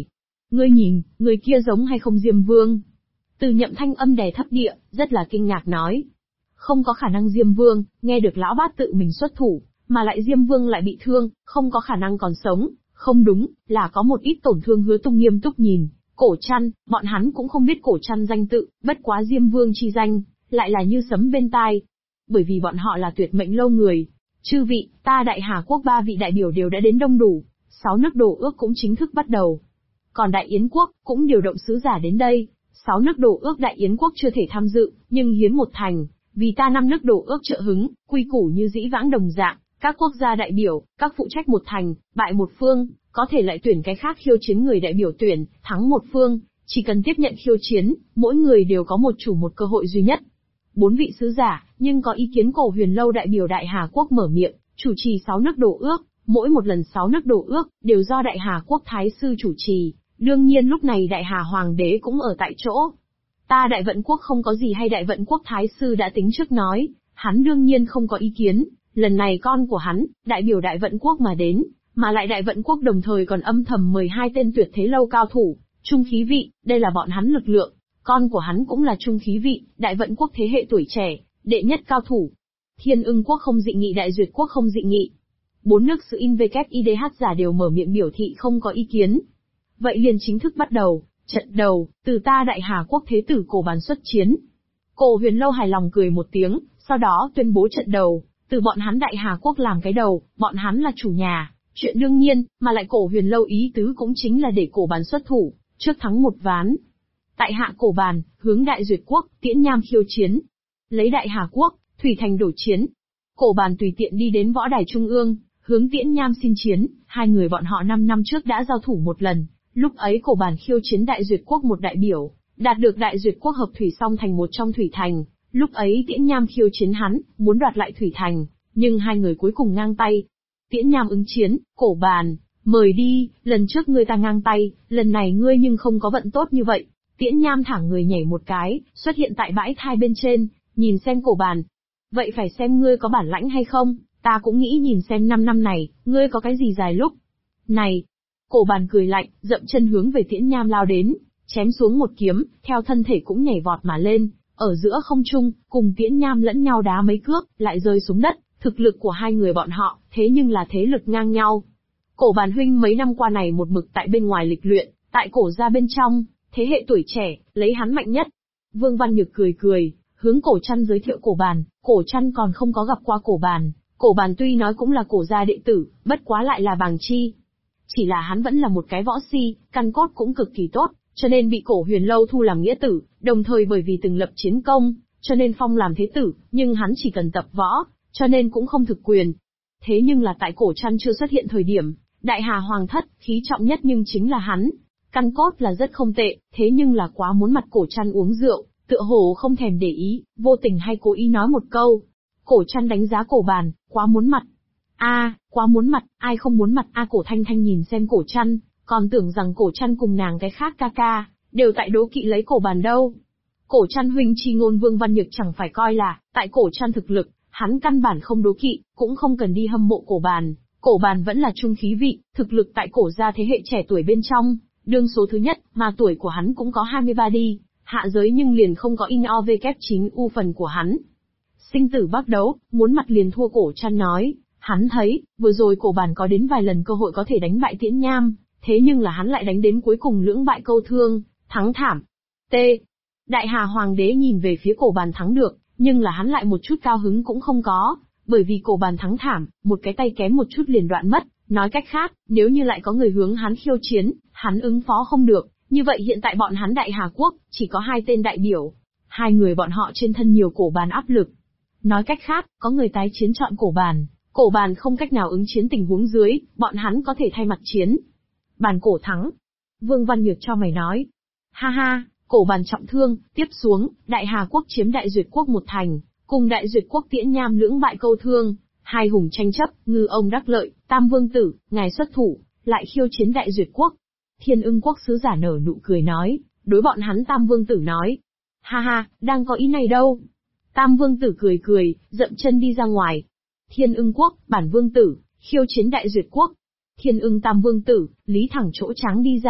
Ngươi nhìn, người kia giống hay không Diêm Vương? Từ Nhậm thanh âm đè thấp địa, rất là kinh ngạc nói. Không có khả năng Diêm Vương, nghe được lão bát tự mình xuất thủ, mà lại Diêm Vương lại bị thương, không có khả năng còn sống. Không đúng, là có một ít tổn thương. Hứa Tung nghiêm túc nhìn, Cổ Trăn, bọn hắn cũng không biết Cổ Trăn danh tự, bất quá Diêm Vương chi danh, lại là như sấm bên tai. Bởi vì bọn họ là tuyệt mệnh lâu người. Chư vị, ta Đại Hà Quốc 3 vị đại biểu đều đã đến đông đủ, 6 nước đổ ước cũng chính thức bắt đầu. Còn Đại Yến Quốc, cũng điều động sứ giả đến đây, 6 nước đổ ước Đại Yến Quốc chưa thể tham dự, nhưng hiến một thành, vì ta 5 nước đổ ước trợ hứng, quy củ như dĩ vãng đồng dạng, các quốc gia đại biểu, các phụ trách một thành, bại một phương, có thể lại tuyển cái khác khiêu chiến người đại biểu tuyển, thắng một phương, chỉ cần tiếp nhận khiêu chiến, mỗi người đều có một chủ một cơ hội duy nhất. 4 vị sứ giả, nhưng có ý kiến Cổ Huyền Lâu đại biểu Đại Hà Quốc mở miệng, chủ trì 6 nước đổ ước, mỗi một lần 6 nước đổ ước, đều do Đại Hà Quốc Thái Sư chủ trì, đương nhiên lúc này Đại Hà Hoàng đế cũng ở tại chỗ. Ta Đại Vận Quốc không có gì hay Đại Vận Quốc Thái Sư đã tính trước nói, hắn đương nhiên không có ý kiến, lần này con của hắn, đại biểu Đại Vận Quốc mà đến, mà lại Đại Vận Quốc đồng thời còn âm thầm mời 2 tên tuyệt thế lâu cao thủ, trung khí vị, đây là bọn hắn lực lượng. Con của hắn cũng là trung khí vị, Đại Vận Quốc thế hệ tuổi trẻ, đệ nhất cao thủ. Thiên Ưng Quốc không dị nghị, Đại Duyệt Quốc không dị nghị. 4 nước sự InVKIDH giả đều mở miệng biểu thị không có ý kiến. Vậy liền chính thức bắt đầu, trận đầu, từ ta Đại Hà Quốc thế tử Cổ Bàn xuất chiến. Cổ Huyền Lâu hài lòng cười một tiếng, sau đó tuyên bố trận đầu, từ bọn hắn Đại Hà Quốc làm cái đầu, bọn hắn là chủ nhà, chuyện đương nhiên, mà lại Cổ Huyền Lâu ý tứ cũng chính là để Cổ Bàn xuất thủ, trước thắng một ván. Tại hạ Cổ Bàn, hướng Đại Duyệt Quốc, Tiễn Nham khiêu chiến. Lấy Đại Hà Quốc, Thủy Thành đổ chiến. Cổ Bàn tùy tiện đi đến võ đài trung ương, hướng Tiễn Nham xin chiến, hai người bọn họ 5 năm trước đã giao thủ một lần, lúc ấy Cổ Bàn khiêu chiến Đại Duyệt Quốc một đại biểu, đạt được Đại Duyệt Quốc hợp thủy song thành một trong Thủy Thành, lúc ấy Tiễn Nham khiêu chiến hắn, muốn đoạt lại Thủy Thành, nhưng hai người cuối cùng ngang tay. Tiễn Nham ứng chiến, Cổ Bàn, mời đi, lần trước ngươi ta ngang tay, lần này ngươi nhưng không có vận tốt như vậy. Tiễn Nham thẳng người nhảy một cái, xuất hiện tại bãi thai bên trên, nhìn xem Cổ Bàn. Vậy phải xem ngươi có bản lãnh hay không, ta cũng nghĩ nhìn xem 5 năm này, ngươi có cái gì dài lúc. Này! Cổ Bàn cười lạnh, dậm chân hướng về Tiễn Nham lao đến, chém xuống một kiếm, theo thân thể cũng nhảy vọt mà lên, ở giữa không trung, cùng Tiễn Nham lẫn nhau đá mấy cước, lại rơi xuống đất, thực lực của hai người bọn họ, thế nhưng là thế lực ngang nhau. Cổ Bàn huynh mấy năm qua này một mực tại bên ngoài lịch luyện, tại Cổ gia bên trong, thế hệ tuổi trẻ, lấy hắn mạnh nhất. Vương Văn Nhược cười cười, hướng Cổ Trăn giới thiệu Cổ Bàn, Cổ Trăn còn không có gặp qua Cổ Bàn. Cổ Bàn tuy nói cũng là Cổ gia đệ tử, bất quá lại là bàng chi. Chỉ là hắn vẫn là một cái võ si, căn cốt cũng cực kỳ tốt, cho nên bị Cổ Huyền Lâu thu làm nghĩa tử, đồng thời bởi vì từng lập chiến công, cho nên phong làm thế tử, nhưng hắn chỉ cần tập võ, cho nên cũng không thực quyền. Thế nhưng là tại Cổ Trăn chưa xuất hiện thời điểm, Đại Hà Hoàng thất, khí trọng nhất nhưng chính là hắn. Căn cốt là rất không tệ, thế nhưng là quá muốn mặt Cổ Trăn uống rượu, tựa hồ không thèm để ý, vô tình hay cố ý nói một câu. Cổ Trăn đánh giá Cổ Bàn, quá muốn mặt. Quá muốn mặt, ai không muốn mặt Cổ Thanh Thanh nhìn xem Cổ Trăn, còn tưởng rằng Cổ Trăn cùng nàng cái khác ca ca, đều tại đố kỵ lấy Cổ Bàn đâu. Cổ Trăn huynh chi ngôn Vương Văn Nhược chẳng phải coi là, tại Cổ Trăn thực lực, hắn căn bản không đố kỵ, cũng không cần đi hâm mộ Cổ Bàn. Cổ Bàn vẫn là trung khí vị, thực lực tại Cổ gia thế hệ trẻ tuổi bên trong, đương số thứ nhất, mà tuổi của hắn cũng có 23 đi, hạ giới nhưng liền không có INOVK9 u phần của hắn. Sinh tử bác đấu, muốn mặt liền thua. Cổ Trăn nói, hắn thấy, vừa rồi Cổ Bàn có đến vài lần cơ hội có thể đánh bại Tiễn Nham, thế nhưng là hắn lại đánh đến cuối cùng lưỡng bại câu thương, thắng thảm. Đại Hà Hoàng đế nhìn về phía Cổ Bàn thắng được, nhưng là hắn lại một chút cao hứng cũng không có, bởi vì Cổ Bàn thắng thảm, một cái tay kém một chút liền đoạn mất, nói cách khác, nếu như lại có người hướng hắn khiêu chiến, hắn ứng phó không được, như vậy hiện tại bọn hắn Đại Hà Quốc, chỉ có 2 tên đại biểu. 2 người bọn họ trên thân nhiều Cổ Bàn áp lực. Nói cách khác, có người tái chiến chọn Cổ Bàn, Cổ Bàn không cách nào ứng chiến tình huống dưới, bọn hắn có thể thay mặt chiến. Bàn cổ thắng. Vương Văn Nhược cho mày nói. Ha ha, Cổ Bàn trọng thương, tiếp xuống, Đại Hà Quốc chiếm Đại Duyệt Quốc một thành, cùng Đại Duyệt Quốc Tiễn Nham lưỡng bại câu thương, 2 hùng tranh chấp, ngư ông đắc lợi, Tam Vương Tử, ngài xuất thủ, lại khiêu chiến Đại Duyệt Quốc. Thiên Ưng Quốc sứ giả nở nụ cười nói, đối bọn hắn Tam Vương Tử nói. Ha ha, đang có ý này đâu. Tam Vương Tử cười cười, dậm chân đi ra ngoài. Thiên Ưng Quốc, bản Vương Tử, khiêu chiến Đại Duyệt Quốc. Thiên Ưng Tam Vương Tử, lý thẳng chỗ trắng đi ra,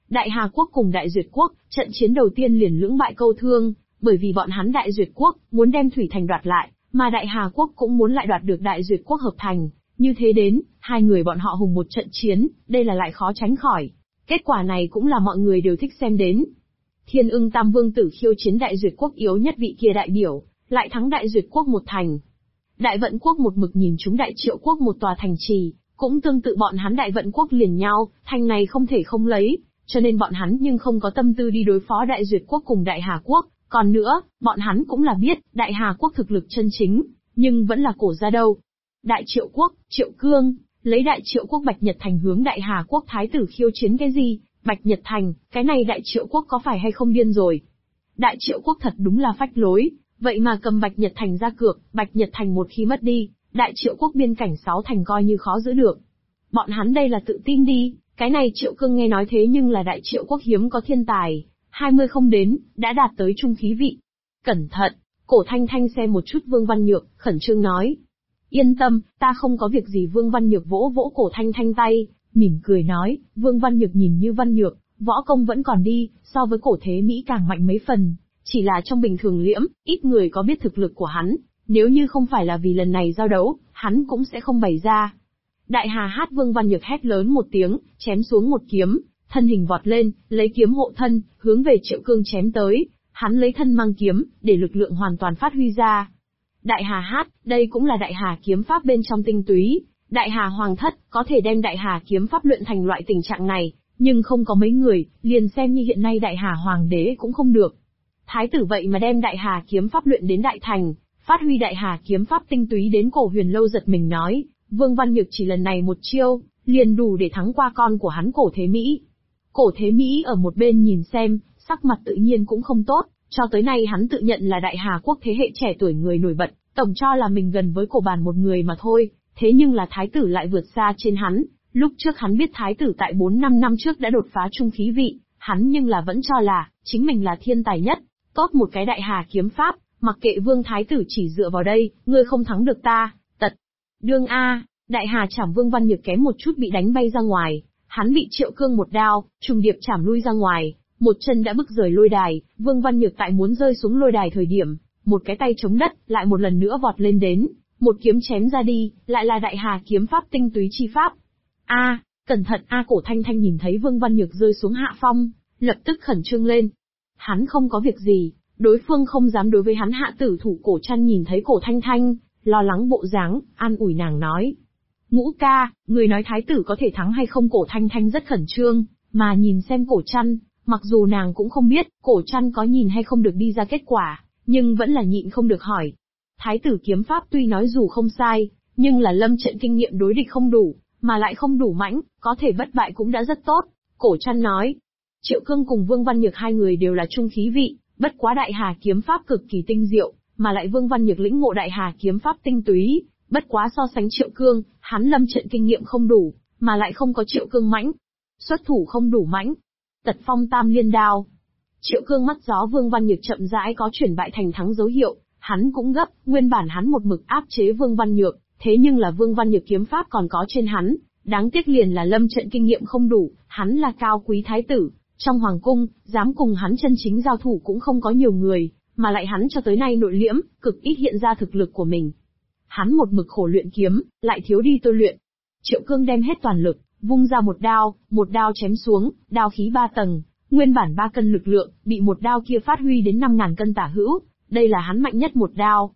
Đại Hà quốc cùng Đại Duyệt quốc, trận chiến đầu tiên liền lưỡng bại câu thương, bởi vì bọn hắn Đại Duyệt quốc muốn đem Thủy Thành đoạt lại, mà Đại Hà quốc cũng muốn lại đoạt được Đại Duyệt quốc hợp thành. Như thế đến, hai người bọn họ hùng một trận chiến, đây là lại khó tránh khỏi. Kết quả này cũng là mọi người đều thích xem đến. Thiên Ưng Tam Vương tử khiêu chiến Đại Duyệt quốc yếu nhất vị kia đại biểu, lại thắng Đại Duyệt quốc một thành. Đại Vận quốc một mực nhìn chúng Đại Triệu quốc một tòa thành trì, cũng tương tự bọn hắn Đại Vận quốc liền nhau, thành này không thể không lấy, cho nên bọn hắn nhưng không có tâm tư đi đối phó Đại Duyệt quốc cùng Đại Hà quốc. Còn nữa, bọn hắn cũng là biết, Đại Hà quốc thực lực chân chính, nhưng vẫn là cổ ra đâu. Đại Triệu quốc, Triệu Cương, lấy Đại Triệu quốc Bạch Nhật Thành hướng Đại Hà quốc thái tử khiêu chiến cái gì? Bạch Nhật Thành, cái này Đại Triệu quốc có phải hay không điên rồi? Đại Triệu quốc thật đúng là phách lối, vậy mà cầm Bạch Nhật Thành ra cược, Bạch Nhật Thành một khi mất đi, Đại Triệu quốc biên cảnh 6 thành coi như khó giữ được. Bọn hắn đây là tự tin đi, cái này Triệu Cương nghe nói thế nhưng là Đại Triệu quốc hiếm có thiên tài, 20 không đến, đã đạt tới trung khí vị. Cẩn thận, Cổ Thanh Thanh xem một chút Vương Văn Nhược, khẩn trương nói. Yên tâm, ta không có việc gì. Vương Văn Nhược vỗ vỗ Cổ Thanh Thanh tay, mỉm cười nói. Vương Văn Nhược nhìn như Văn Nhược, võ công vẫn còn đi, so với Cổ Thế Mỹ càng mạnh mấy phần. Chỉ là trong bình thường liễm, ít người có biết thực lực của hắn, nếu như không phải là vì lần này giao đấu, hắn cũng sẽ không bày ra. Đại Hà hát Vương Văn Nhược hét lớn một tiếng, chém xuống một kiếm, thân hình vọt lên, lấy kiếm hộ thân, hướng về Triệu Cương chém tới, hắn lấy thân mang kiếm, để lực lượng hoàn toàn phát huy ra. Đại Hà hát, đây cũng là Đại Hà kiếm pháp bên trong tinh túy, Đại Hà Hoàng thất có thể đem Đại Hà kiếm pháp luyện thành loại tình trạng này, nhưng không có mấy người, liền xem như hiện nay Đại Hà Hoàng đế cũng không được. Thái tử vậy mà đem Đại Hà kiếm pháp luyện đến đại thành, phát huy Đại Hà kiếm pháp tinh túy đến Cổ Huyền Lâu giật mình nói, Vương Văn Nhược chỉ lần này một chiêu, liền đủ để thắng qua con của hắn Cổ Thế Mỹ. Cổ Thế Mỹ ở một bên nhìn xem, sắc mặt tự nhiên cũng không tốt, cho tới nay hắn tự nhận là Đại Hà quốc thế hệ trẻ tuổi người nổi bật, tổng cho là mình gần với Cổ Bàn một người mà thôi, thế nhưng là thái tử lại vượt xa trên hắn. Lúc trước hắn biết thái tử tại 4-5 năm trước đã đột phá trung khí vị, hắn nhưng là vẫn cho là chính mình là thiên tài nhất, tốt một cái Đại Hà kiếm pháp, mặc kệ Vương thái tử chỉ dựa vào đây, ngươi không thắng được ta. Tật. Đương a, Đại Hà chảm Vương Văn Nhược kém một chút bị đánh bay ra ngoài, hắn bị Triệu Cương một đao, trùng điệp chảm lui ra ngoài, một chân đã bức rời lôi đài. Vương Văn Nhược tại muốn rơi xuống lôi đài thời điểm, một cái tay chống đất, lại một lần nữa vọt lên đến, một kiếm chém ra đi, lại là Đại Hà kiếm pháp tinh túy chi pháp. A, cẩn thận a! Cổ Thanh Thanh nhìn thấy Vương Văn Nhược rơi xuống hạ phong, lập tức khẩn trương lên. Hắn không có việc gì, đối phương không dám đối với hắn hạ tử thủ. Cổ Trăn nhìn thấy Cổ Thanh Thanh, lo lắng bộ dáng, an ủi nàng nói. Ngũ ca, người nói thái tử có thể thắng hay không? Cổ Thanh Thanh rất khẩn trương, mà nhìn xem Cổ Trăn, mặc dù nàng cũng không biết, Cổ Trăn có nhìn hay không được đi ra kết quả, nhưng vẫn là nhịn không được hỏi. Thái tử kiếm pháp tuy nói dù không sai, nhưng là lâm trận kinh nghiệm đối địch không đủ, mà lại không đủ mãnh, có thể bất bại cũng đã rất tốt. Cổ Trăn nói. Triệu Cương cùng Vương Văn Nhược hai người đều là trung khí vị, bất quá Đại Hà kiếm pháp cực kỳ tinh diệu, mà lại Vương Văn Nhược lĩnh ngộ Đại Hà kiếm pháp tinh túy, bất quá so sánh Triệu Cương, hắn lâm trận kinh nghiệm không đủ, mà lại không có Triệu Cương mãnh, xuất thủ không đủ mãnh. Tật phong tam liên đao. Triệu Cương mắt gió Vương Văn Nhược chậm rãi có chuyển bại thành thắng dấu hiệu, hắn cũng gấp, nguyên bản hắn một mực áp chế Vương Văn Nhược, thế nhưng là Vương Văn Nhược kiếm pháp còn có trên hắn, đáng tiếc liền là lâm trận kinh nghiệm không đủ, hắn là cao quý thái tử, trong hoàng cung, dám cùng hắn chân chính giao thủ cũng không có nhiều người, mà lại hắn cho tới nay nội liễm, cực ít hiện ra thực lực của mình. Hắn một mực khổ luyện kiếm, lại thiếu đi tôi luyện. Triệu Cương đem hết toàn lực, vung ra một đao chém xuống, đao khí 3 tầng, nguyên bản 3 cân lực lượng, bị một đao kia phát huy đến 5.000 cân tả hữu, đây là hắn mạnh nhất một đao.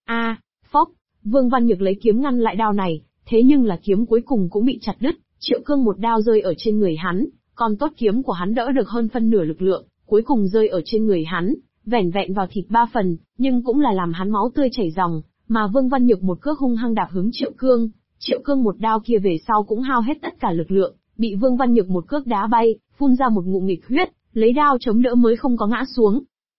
Phốc, Vương Văn Nhược lấy kiếm ngăn lại đao này, thế nhưng là kiếm cuối cùng cũng bị chặt đứt, Triệu Cương một đao rơi ở trên người hắn, còn tốt kiếm của hắn đỡ được hơn phân nửa lực lượng, cuối cùng rơi ở trên người hắn, vẻn vẹn vào thịt 3 phần, nhưng cũng là làm hắn máu tươi chảy ròng, mà Vương Văn Nhược một cước hung hăng đạp hướng Triệu Cương. Triệu Cương một đao kia về sau cũng hao hết tất cả lực lượng, bị Vương Văn Nhược một cước đá bay, phun ra một ngụm nghịch huyết, lấy đao chống đỡ mới không có ngã xuống.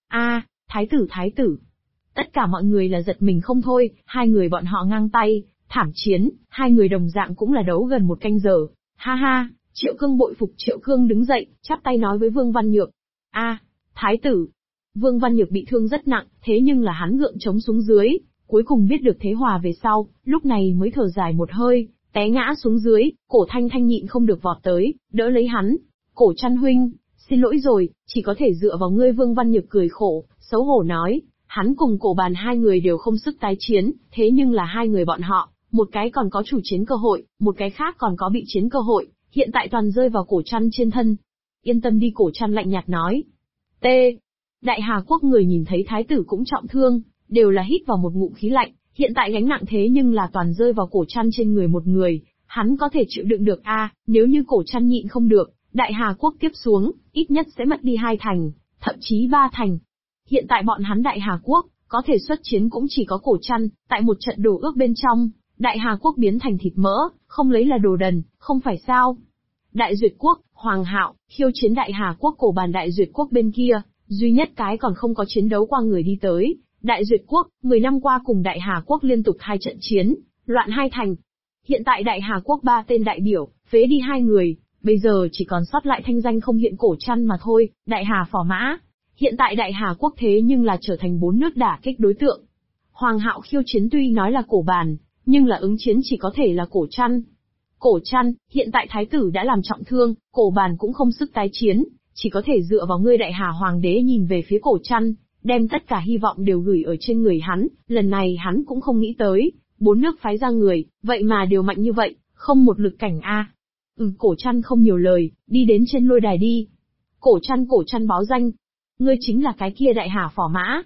Thái tử! Tất cả mọi người là giật mình không thôi, hai người bọn họ ngang tay, thảm chiến, hai người đồng dạng cũng là đấu gần 1 canh giờ. Ha ha, Triệu Cương bội phục. Triệu Cương đứng dậy, chắp tay nói với Vương Văn Nhược. Thái tử! Vương Văn Nhược bị thương rất nặng, thế nhưng là hắn gượng chống xuống dưới, cuối cùng biết được thế hòa về sau, lúc này mới thở dài một hơi, té ngã xuống dưới. Cổ Thanh Thanh nhịn không được vọt tới, đỡ lấy hắn. Cổ Trăn huynh, Xin lỗi rồi, chỉ có thể dựa vào ngươi. Vương Văn Nhược cười khổ, xấu hổ nói, hắn cùng Cổ Bàn hai người đều không sức tái chiến, thế nhưng là hai người bọn họ, một cái còn có chủ chiến cơ hội, một cái khác còn có bị chiến cơ hội, hiện tại toàn rơi vào Cổ Trăn trên thân. Yên tâm đi, Cổ Trăn lạnh nhạt nói. T. Đại Hà Quốc người nhìn thấy thái tử cũng trọng thương, đều là hít vào một ngụm khí lạnh, hiện tại gánh nặng thế nhưng là toàn rơi vào Cổ Trăn trên người một người, hắn có thể chịu đựng được nếu như Cổ Trăn nhịn không được, Đại Hà Quốc tiếp xuống, ít nhất sẽ mất đi 2 thành, thậm chí 3 thành. Hiện tại bọn hắn Đại Hà Quốc, có thể xuất chiến cũng chỉ có Cổ Trăn, tại một trận đồ ước bên trong, Đại Hà Quốc biến thành thịt mỡ, không lấy là đồ đần, không phải sao? Đại Duyệt Quốc, Hoàng Hạo, khiêu chiến Đại Hà Quốc. Cổ Bàn Đại Duyệt Quốc bên kia, duy nhất cái còn không có chiến đấu qua người đi tới. Đại Duyệt Quốc, 10 năm qua cùng Đại Hà Quốc liên tục 2 trận chiến, loạn 2 thành. Hiện tại Đại Hà Quốc 3 tên đại biểu, phế đi 2 người, bây giờ chỉ còn sót lại thanh danh không hiện Cổ Trăn mà thôi, Đại Hà Phò Mã. Hiện tại Đại Hà Quốc thế nhưng là trở thành 4 nước đả kích đối tượng. Hoàng Hạo khiêu chiến tuy nói là Cổ Bàn, nhưng là ứng chiến chỉ có thể là Cổ Trăn. Cổ Trăn, hiện tại thái tử đã làm trọng thương, Cổ Bàn cũng không sức tái chiến, chỉ có thể dựa vào ngươi. Đại Hà Hoàng đế nhìn về phía Cổ Trăn, đem tất cả hy vọng đều gửi ở trên người hắn, lần này hắn cũng không nghĩ tới, 4 nước phái ra người, vậy mà đều mạnh như vậy, không một lực cảnh Cổ Trăn không nhiều lời, đi đến trên lôi đài đi. Cổ Trăn báo danh. Ngươi chính là cái kia Đại Hà Phò Mã,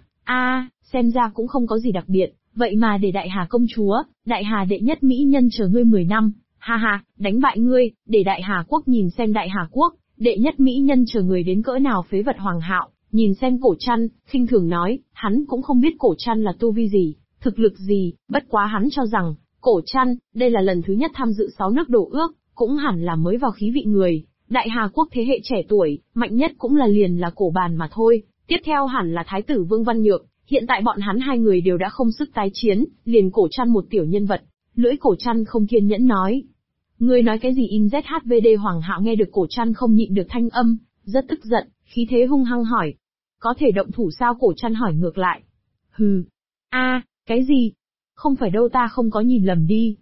xem ra cũng không có gì đặc biệt, vậy mà để Đại Hà công chúa, Đại Hà đệ nhất mỹ nhân chờ ngươi 10 năm, đánh bại ngươi, để Đại Hà Quốc nhìn xem Đại Hà Quốc, đệ nhất mỹ nhân chờ người đến cỡ nào. Phế vật. Hoàng Hạo, nhìn xem Cổ Trăn, khinh thường nói, hắn cũng không biết Cổ Trăn là tu vi gì, thực lực gì, bất quá hắn cho rằng, Cổ Trăn, đây là lần thứ nhất tham dự 6 nước đổ ước, cũng hẳn là mới vào khí vị người. Đại Hà Quốc thế hệ trẻ tuổi, mạnh nhất cũng là liền là Cổ Bàn mà thôi, tiếp theo hẳn là thái tử Vương Văn Nhược, hiện tại bọn hắn 2 người đều đã không sức tái chiến, liền Cổ Trăn một tiểu nhân vật. Lưỡi Cổ Trăn không kiên nhẫn nói. Ngươi nói cái gì INZHVD? Hoàng Hạo nghe được Cổ Trăn không nhịn được thanh âm, rất tức giận, khí thế hung hăng hỏi. Có thể động thủ sao? Cổ Trăn hỏi ngược lại. Hừ. Cái gì? Không phải đâu, ta không có nhìn lầm đi.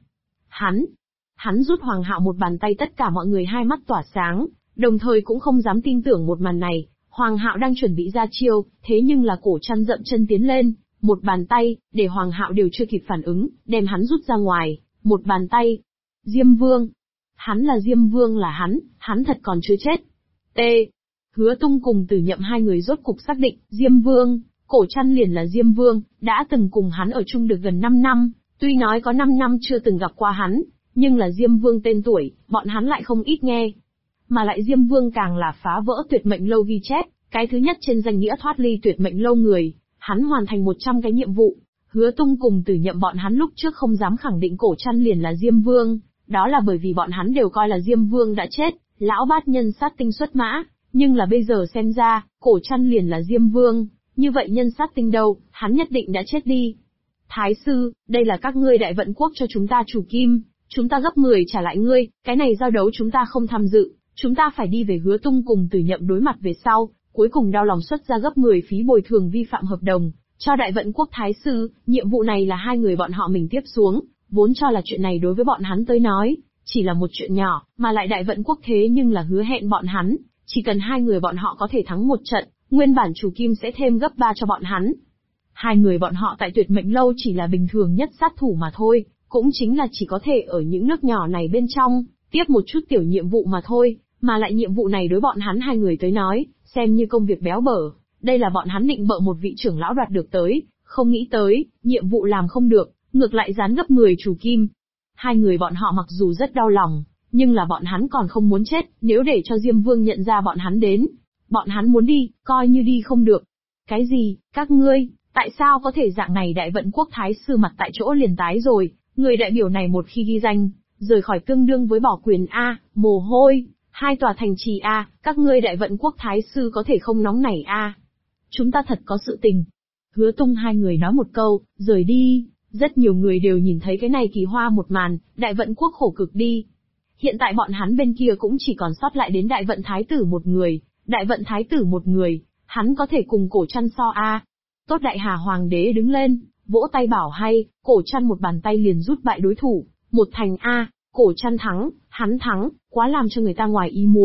Hắn rút Hoàng Hạo một bàn tay. Tất cả mọi người hai mắt tỏa sáng, đồng thời cũng không dám tin tưởng một màn này. Hoàng Hạo đang chuẩn bị ra chiêu, thế nhưng là Cổ Trăn dậm chân tiến lên, một bàn tay, để Hoàng Hạo đều chưa kịp phản ứng, đem hắn rút ra ngoài, một bàn tay. Diêm Vương. Hắn là Diêm Vương là hắn thật còn chưa chết. T. Hứa Tung cùng Tử Nhậm hai người rốt cục xác định, Diêm Vương, Cổ Trăn liền là Diêm Vương, đã từng cùng hắn ở chung được gần 5 năm, tuy nói có 5 năm chưa từng gặp qua hắn, nhưng là Diêm Vương tên tuổi, bọn hắn lại không ít nghe. Mà lại Diêm Vương càng là phá vỡ tuyệt mệnh lâu ghi chép, cái thứ nhất trên danh nghĩa thoát ly tuyệt mệnh lâu người, hắn hoàn thành 100 cái nhiệm vụ. Hứa Tung cùng Tử Nhậm bọn hắn lúc trước không dám khẳng định Cổ Trăn liền là Diêm Vương, đó là bởi vì bọn hắn đều coi là Diêm Vương đã chết, lão bát nhân sát tinh xuất mã, nhưng là bây giờ xem ra, Cổ Trăn liền là Diêm Vương, như vậy nhân sát tinh đâu, hắn nhất định đã chết đi. Thái sư, đây là các ngươi Đại Vận Quốc cho chúng ta chủ kim, chúng ta gấp 10 trả lại ngươi, cái này giao đấu chúng ta không tham dự, chúng ta phải đi về. Hứa Tung cùng Tử Nhậm đối mặt về sau, cuối cùng đau lòng xuất ra gấp 10 phí bồi thường vi phạm hợp đồng, cho Đại Vận Quốc Thái sư. Nhiệm vụ này là hai người bọn họ mình tiếp xuống, vốn cho là chuyện này đối với bọn hắn tới nói, chỉ là một chuyện nhỏ, mà lại Đại Vận Quốc thế nhưng là hứa hẹn bọn hắn, chỉ cần hai người bọn họ có thể thắng một trận, nguyên bản chủ kim sẽ thêm gấp 3 cho bọn hắn. Hai người bọn họ tại tuyệt mệnh lâu chỉ là bình thường nhất sát thủ mà thôi, cũng chính là chỉ có thể ở những nước nhỏ này bên trong, tiếp một chút tiểu nhiệm vụ mà thôi, mà lại nhiệm vụ này đối bọn hắn hai người tới nói, xem như công việc béo bở, đây là bọn hắn định bợ một vị trưởng lão đoạt được tới, không nghĩ tới, nhiệm vụ làm không được, ngược lại dán gấp 10 chủ kim. Hai người bọn họ mặc dù rất đau lòng, nhưng là bọn hắn còn không muốn chết, nếu để cho Diêm Vương nhận ra bọn hắn đến, bọn hắn muốn đi, coi như đi không được. Cái gì, các ngươi, tại sao có thể dạng này? Đại Vận Quốc Thái sư mặt tại chỗ liền tái rồi, người đại biểu này một khi ghi danh, rời khỏi tương đương với bỏ quyền mồ hôi, 2 tòa thành trì các ngươi Đại Vận Quốc Thái sư có thể không nóng nảy Chúng ta thật có sự tình. Hứa Tung hai người nói một câu, rời đi, rất nhiều người đều nhìn thấy cái này kỳ hoa một màn, Đại Vận Quốc khổ cực đi. Hiện tại bọn hắn bên kia cũng chỉ còn sót lại đến Đại Vận Thái tử một người, Đại Vận Thái tử một người, hắn có thể cùng Cổ Trăn so Tốt. Đại Hà Hoàng đế đứng lên, vỗ tay bảo hay, Cổ Trăn một bàn tay liền rút bại đối thủ, một thành Cổ Trăn thắng, hắn thắng, quá làm cho người ta ngoài ý muốn,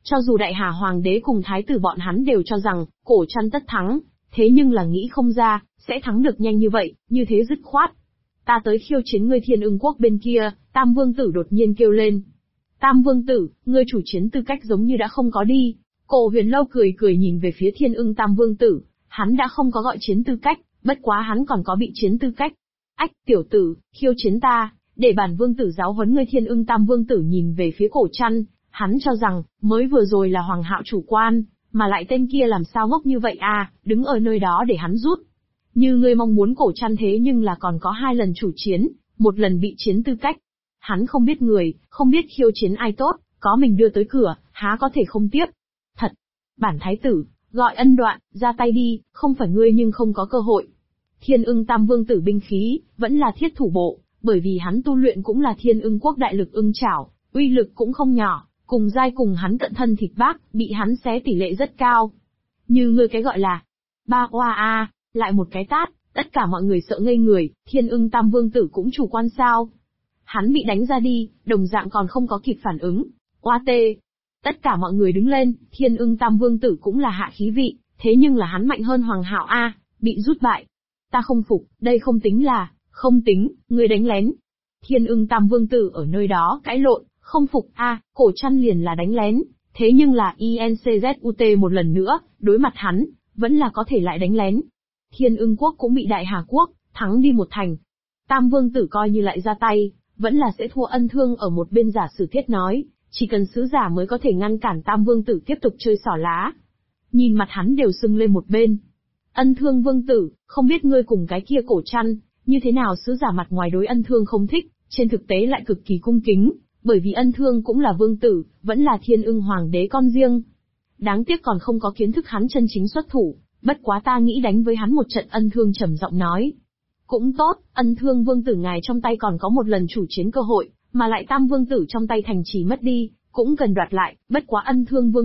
Cho dù Đại Hà Hoàng đế cùng thái tử bọn hắn đều cho rằng, Cổ Trăn tất thắng, thế nhưng là nghĩ không ra, sẽ thắng được nhanh như vậy, như thế dứt khoát. Ta tới khiêu chiến ngươi Thiên Ưng quốc bên kia, Tam Vương Tử đột nhiên kêu lên. Tam Vương Tử, ngươi chủ chiến tư cách giống như đã không có đi. Cổ Huyền Lâu cười cười nhìn về phía Thiên Ưng Tam Vương Tử, hắn đã không có gọi chiến tư cách, bất quá hắn còn có bị chiến tư cách. Ách, tiểu tử, khiêu chiến ta, để bản Vương Tử giáo huấn ngươi. Thiên Ưng Tam Vương Tử nhìn về phía Cổ Trăn, hắn cho rằng, mới vừa rồi là Hoàng hạo chủ quan, mà lại tên kia làm sao ngốc như vậy à, đứng ở nơi đó để hắn rút. Như ngươi mong muốn Cổ Trăn thế nhưng là còn có 2 lần chủ chiến, 1 lần bị chiến tư cách. Hắn không biết người, không biết khiêu chiến ai tốt, có mình đưa tới cửa, há có thể không tiếp. Thật, bản thái tử, gọi Ân Đoạn, ra tay đi, không phải ngươi nhưng không có cơ hội. Thiên Ưng Tam Vương Tử binh khí, vẫn là thiết thủ bộ, bởi vì hắn tu luyện cũng là Thiên Ưng quốc đại lực ưng chảo, uy lực cũng không nhỏ, cùng giai cùng hắn cận thân thịt bác, bị hắn xé tỷ lệ rất cao. Như ngươi cái gọi là, ba oa a, lại một cái tát, tất cả mọi người sợ ngây người. Thiên Ưng Tam Vương Tử cũng chủ quan sao? Hắn bị đánh ra đi, đồng dạng còn không có kịp phản ứng. Oa tê. Tất cả mọi người đứng lên, Thiên Ưng Tam Vương Tử cũng là hạ khí vị, thế nhưng là hắn mạnh hơn Hoàng hạo a, bị rút bại. Ta không phục, đây không tính là, không tính, người đánh lén. Thiên Ưng Tam Vương Tử ở nơi đó cãi lộn, không phục a, Cổ Trăn liền là đánh lén, thế nhưng là INCZUT một lần nữa, đối mặt hắn, vẫn là có thể lại đánh lén. Thiên Ưng quốc cũng bị Đại Hà quốc thắng đi một thành. Tam Vương Tử coi như lại ra tay, vẫn là sẽ thua. Ân Thương ở một bên giả sử thiết nói, chỉ cần sứ giả mới có thể ngăn cản Tam Vương Tử tiếp tục chơi xỏ lá. Nhìn mặt hắn đều sưng lên một bên. Ân Thương Vương Tử, không biết ngươi cùng cái kia Cổ Trăn, như thế nào? Sứ giả mặt ngoài đối Ân Thương không thích, trên thực tế lại cực kỳ cung kính, bởi vì Ân Thương cũng là vương tử, vẫn là Thiên Ưng Hoàng đế con riêng. Đáng tiếc còn không có kiến thức hắn chân chính xuất thủ, bất quá ta nghĩ đánh với hắn một trận. Ân Thương trầm giọng nói. Cũng tốt, Ân Thương Vương Tử ngài trong tay còn có 1 lần chủ chiến cơ hội, mà lại Tam Vương Tử trong tay thành trì mất đi, cũng cần đoạt lại, bất quá Ân Thương Vương